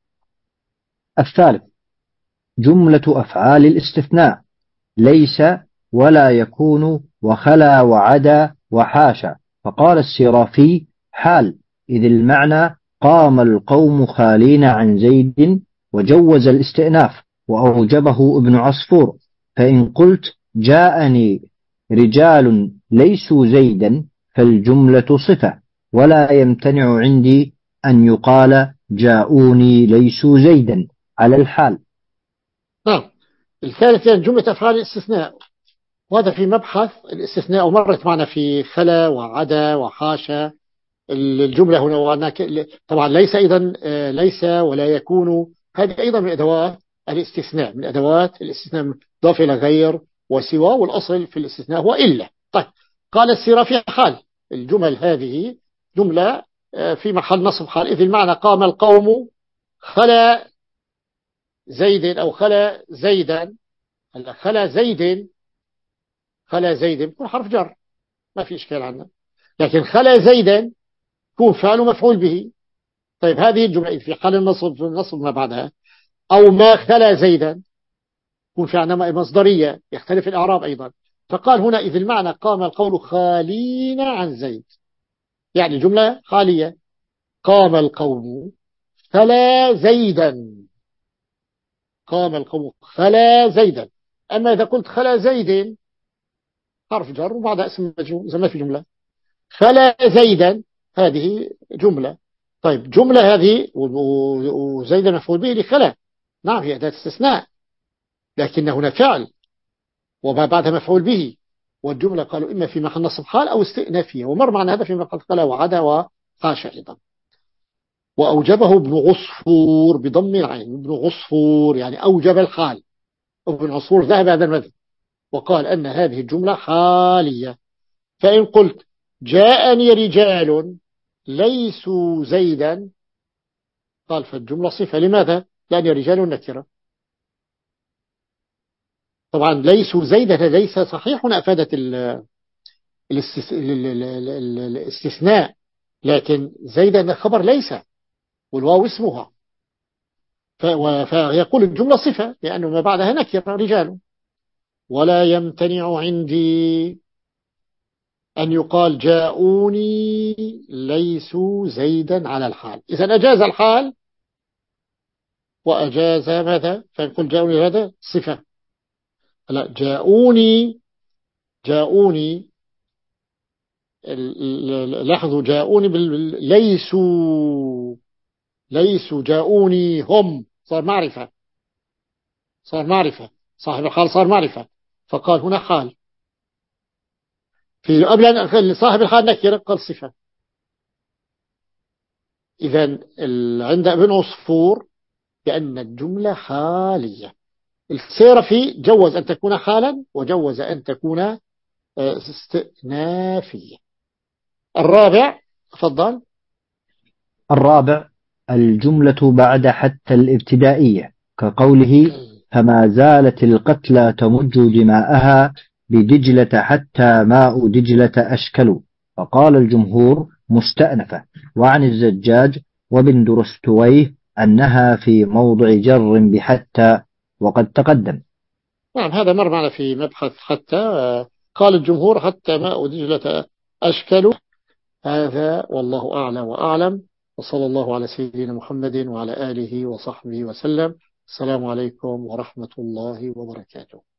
الثالث جملة أفعال الاستثناء: ليس ولا يكون وخلا وعدا وحاشا. فقال السيرافي حال، إذ المعنى قام القوم خالين عن زيد، وجوز الاستئناف وأوجبه ابن عصفور. فإن قلت جاءني رجال ليسوا زيدا فالجملة صفة، ولا يمتنع عندي أن يقال جاءوني ليسوا زيدا على الحال. نعم. الثالث جملة أفعال الاستثناء، وهذا في مبحث الاستثناء، ومرت معنا في خلا وعدا وحاشا. الجملة هنا وأنا طبعا ليس أيضا ليس ولا يكون، هذه أيضا من أدوات الاستثناء، من أدوات الاستثناء ضاف إلى غير وسوى، والأصل في الاستثناء هو إلا. طيب قال السيرافي حال، الجمل هذه جملة في محل نصب حال، إذ المعنى قام القوم خلا زيد أو خلا زيدا. خلا زيد، خلا زيد يكون حرف جر ما في إشكال عنه، لكن خلا زيدا يكون فعل مفعول به. طيب هذه الجملة في حال النصب، النصب ما بعدها، أو ما خلا زيدا يكون فعل مصدرية، يختلف الإعراب أيضا. فقال هنا إذ المعنى قام القول خالين عن زيد، يعني جملة حالية، قام القوم خلا زيدا، قام القوم خلا زيدا. أما إذا قلت خلا زيد حرف جر وبعد اسم مجرور زي ما في جملة، خلا زيدا هذه جملة. طيب جملة هذه وزيدا مفعول به لخلا، نعم هي أداة استثناء، لكن هنا فعل وما بعدها مفعول به، والجملة قالوا إما في محل نصب حال أو استئنافية، ومر معنا هذا في محل خلا وعدا وحاشا أيضا. وأوجبه ابن عصفور بضم العين، ابن عصفور يعني أوجب الحال، ابن عصفور ذهب هذا المذهب وقال أن هذه الجملة حالية. فإن قلت جاءني رجال ليسوا زيدا، قال فالجملة صفة. لماذا؟ لأن رجال نكرة. طبعا ليسوا زيدا ليس صحيح هنا أفادت الاستثناء، لكن زيدا خبر ليس والواو اسمها، فيقول الجملة صفة لأنه ما بعدها نكرة رجال. ولا يمتنع عندي أن يقال جاءوني ليسوا زيدا على الحال. إذا أجاز الحال وأجاز ماذا؟ فنقول جاءوني هذا صفة. لا جاءوني، جاءوني لاحظوا جاءوني بال... ليسوا ليسوا جاءوني هم، صار معرفة، صار معرفة، صاحب الحال صار معرفة، فقال هنا حال. في قبل أن صاحب الحال نكرة قال صفة. إذا عند ابن عصفور بأن الجملة حالية. السيرفي جوز أن تكون حالا وجوز أن تكون استئنافية. الرابع تفضل. الرابع الجملة بعد حتى الابتدائية، كقوله فما زالت القتلى تمج دماءها بدجلة حتى ماء دجلة أشكل. فقال الجمهور مستأنفة، وعن الزجاج وابن درستويه أنها في موضع جر بحتى، وقد تقدم. نعم، هذا مر معنا في مبحث حتى. قال الجمهور حتى ماء دجلة أشكل. هذا والله أعلى وأعلم، وصلى الله على سيدنا محمد وعلى آله وصحبه وسلم. السلام عليكم ورحمة الله وبركاته.